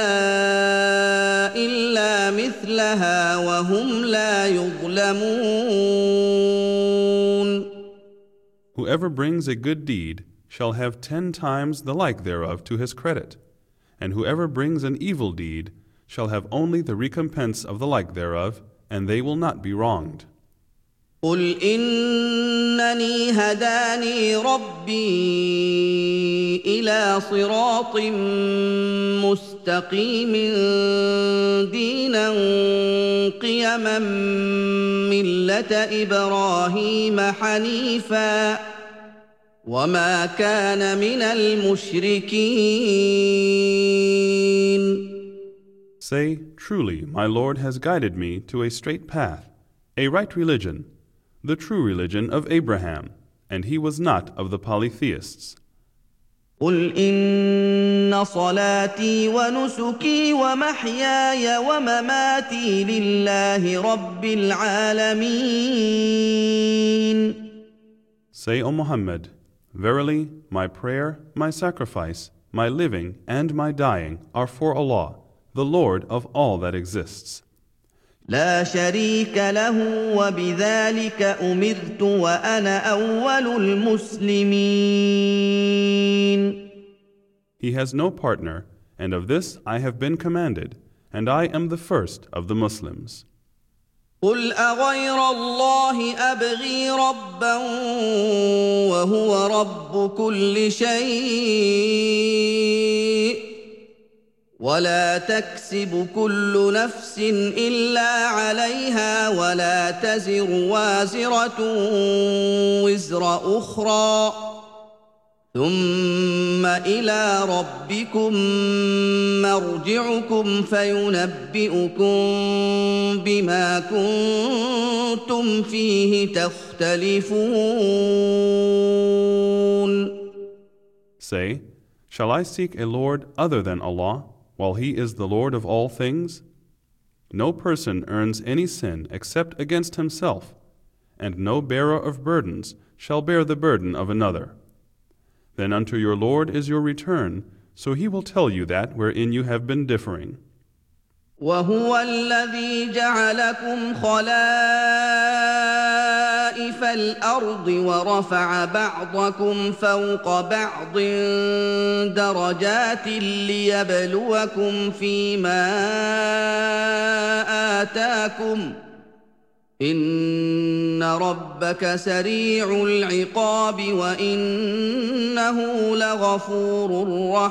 إلا مثلها وهم لا يظلمون. Whoever brings a good deed shall have 10 times the like thereof to his credit, and whoever brings an evil deed shall have only the recompense of the like thereof, and they will not be wronged. قل إنني هداني ربي إلى صراط مستقيم دينا قيما ملة إبراهيم حنيفا وما كان من المشركين. Say, truly, my Lord has guided me to a straight path, a right religion, the true religion of Abraham, and he was not of the polytheists. قل إن صلاتي ونسكي ومحياي ومماتي لله رب العالمين. Say, O Muhammad, verily, my prayer, my sacrifice, my living, and my dying are for Allah, the Lord of all that exists. لا شريك له وبذلك أمرت وأنا أول المسلمين. He has no partner, and of this I have been commanded, and I am the first of the Muslims. قل أغير الله أبغي ربا وهو رب كل شيء ولا تكسب كل نفس إلا عليها ولا تزر وازرة وزر أخرى ثم إلى ربكم مرجعكم فينبئكم بما كنتم فيه تختلفون. Say, shall I seek a Lord other than Allah, while He is the Lord of all things? No person earns any sin except against himself, and no bearer of burdens shall bear the burden of another. Then unto your Lord is your return, so He will tell you that wherein you have been differing. وهو الذي جعلكم خلائف الأرض ورفع بعضكم فوق بعض درجات ليبلوكم فيما آتاكم إن ربك سريع العقاب وإنه لغفور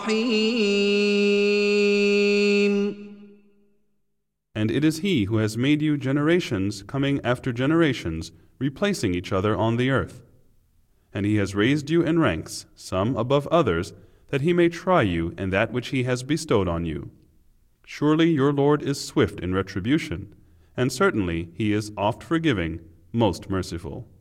رحيم. And it is He who has made you generations coming after generations, replacing each other on the earth. And He has raised you in ranks, some above others, that He may try you in that which He has bestowed on you. Surely your Lord is swift in retribution, and certainly He is oft forgiving, most merciful.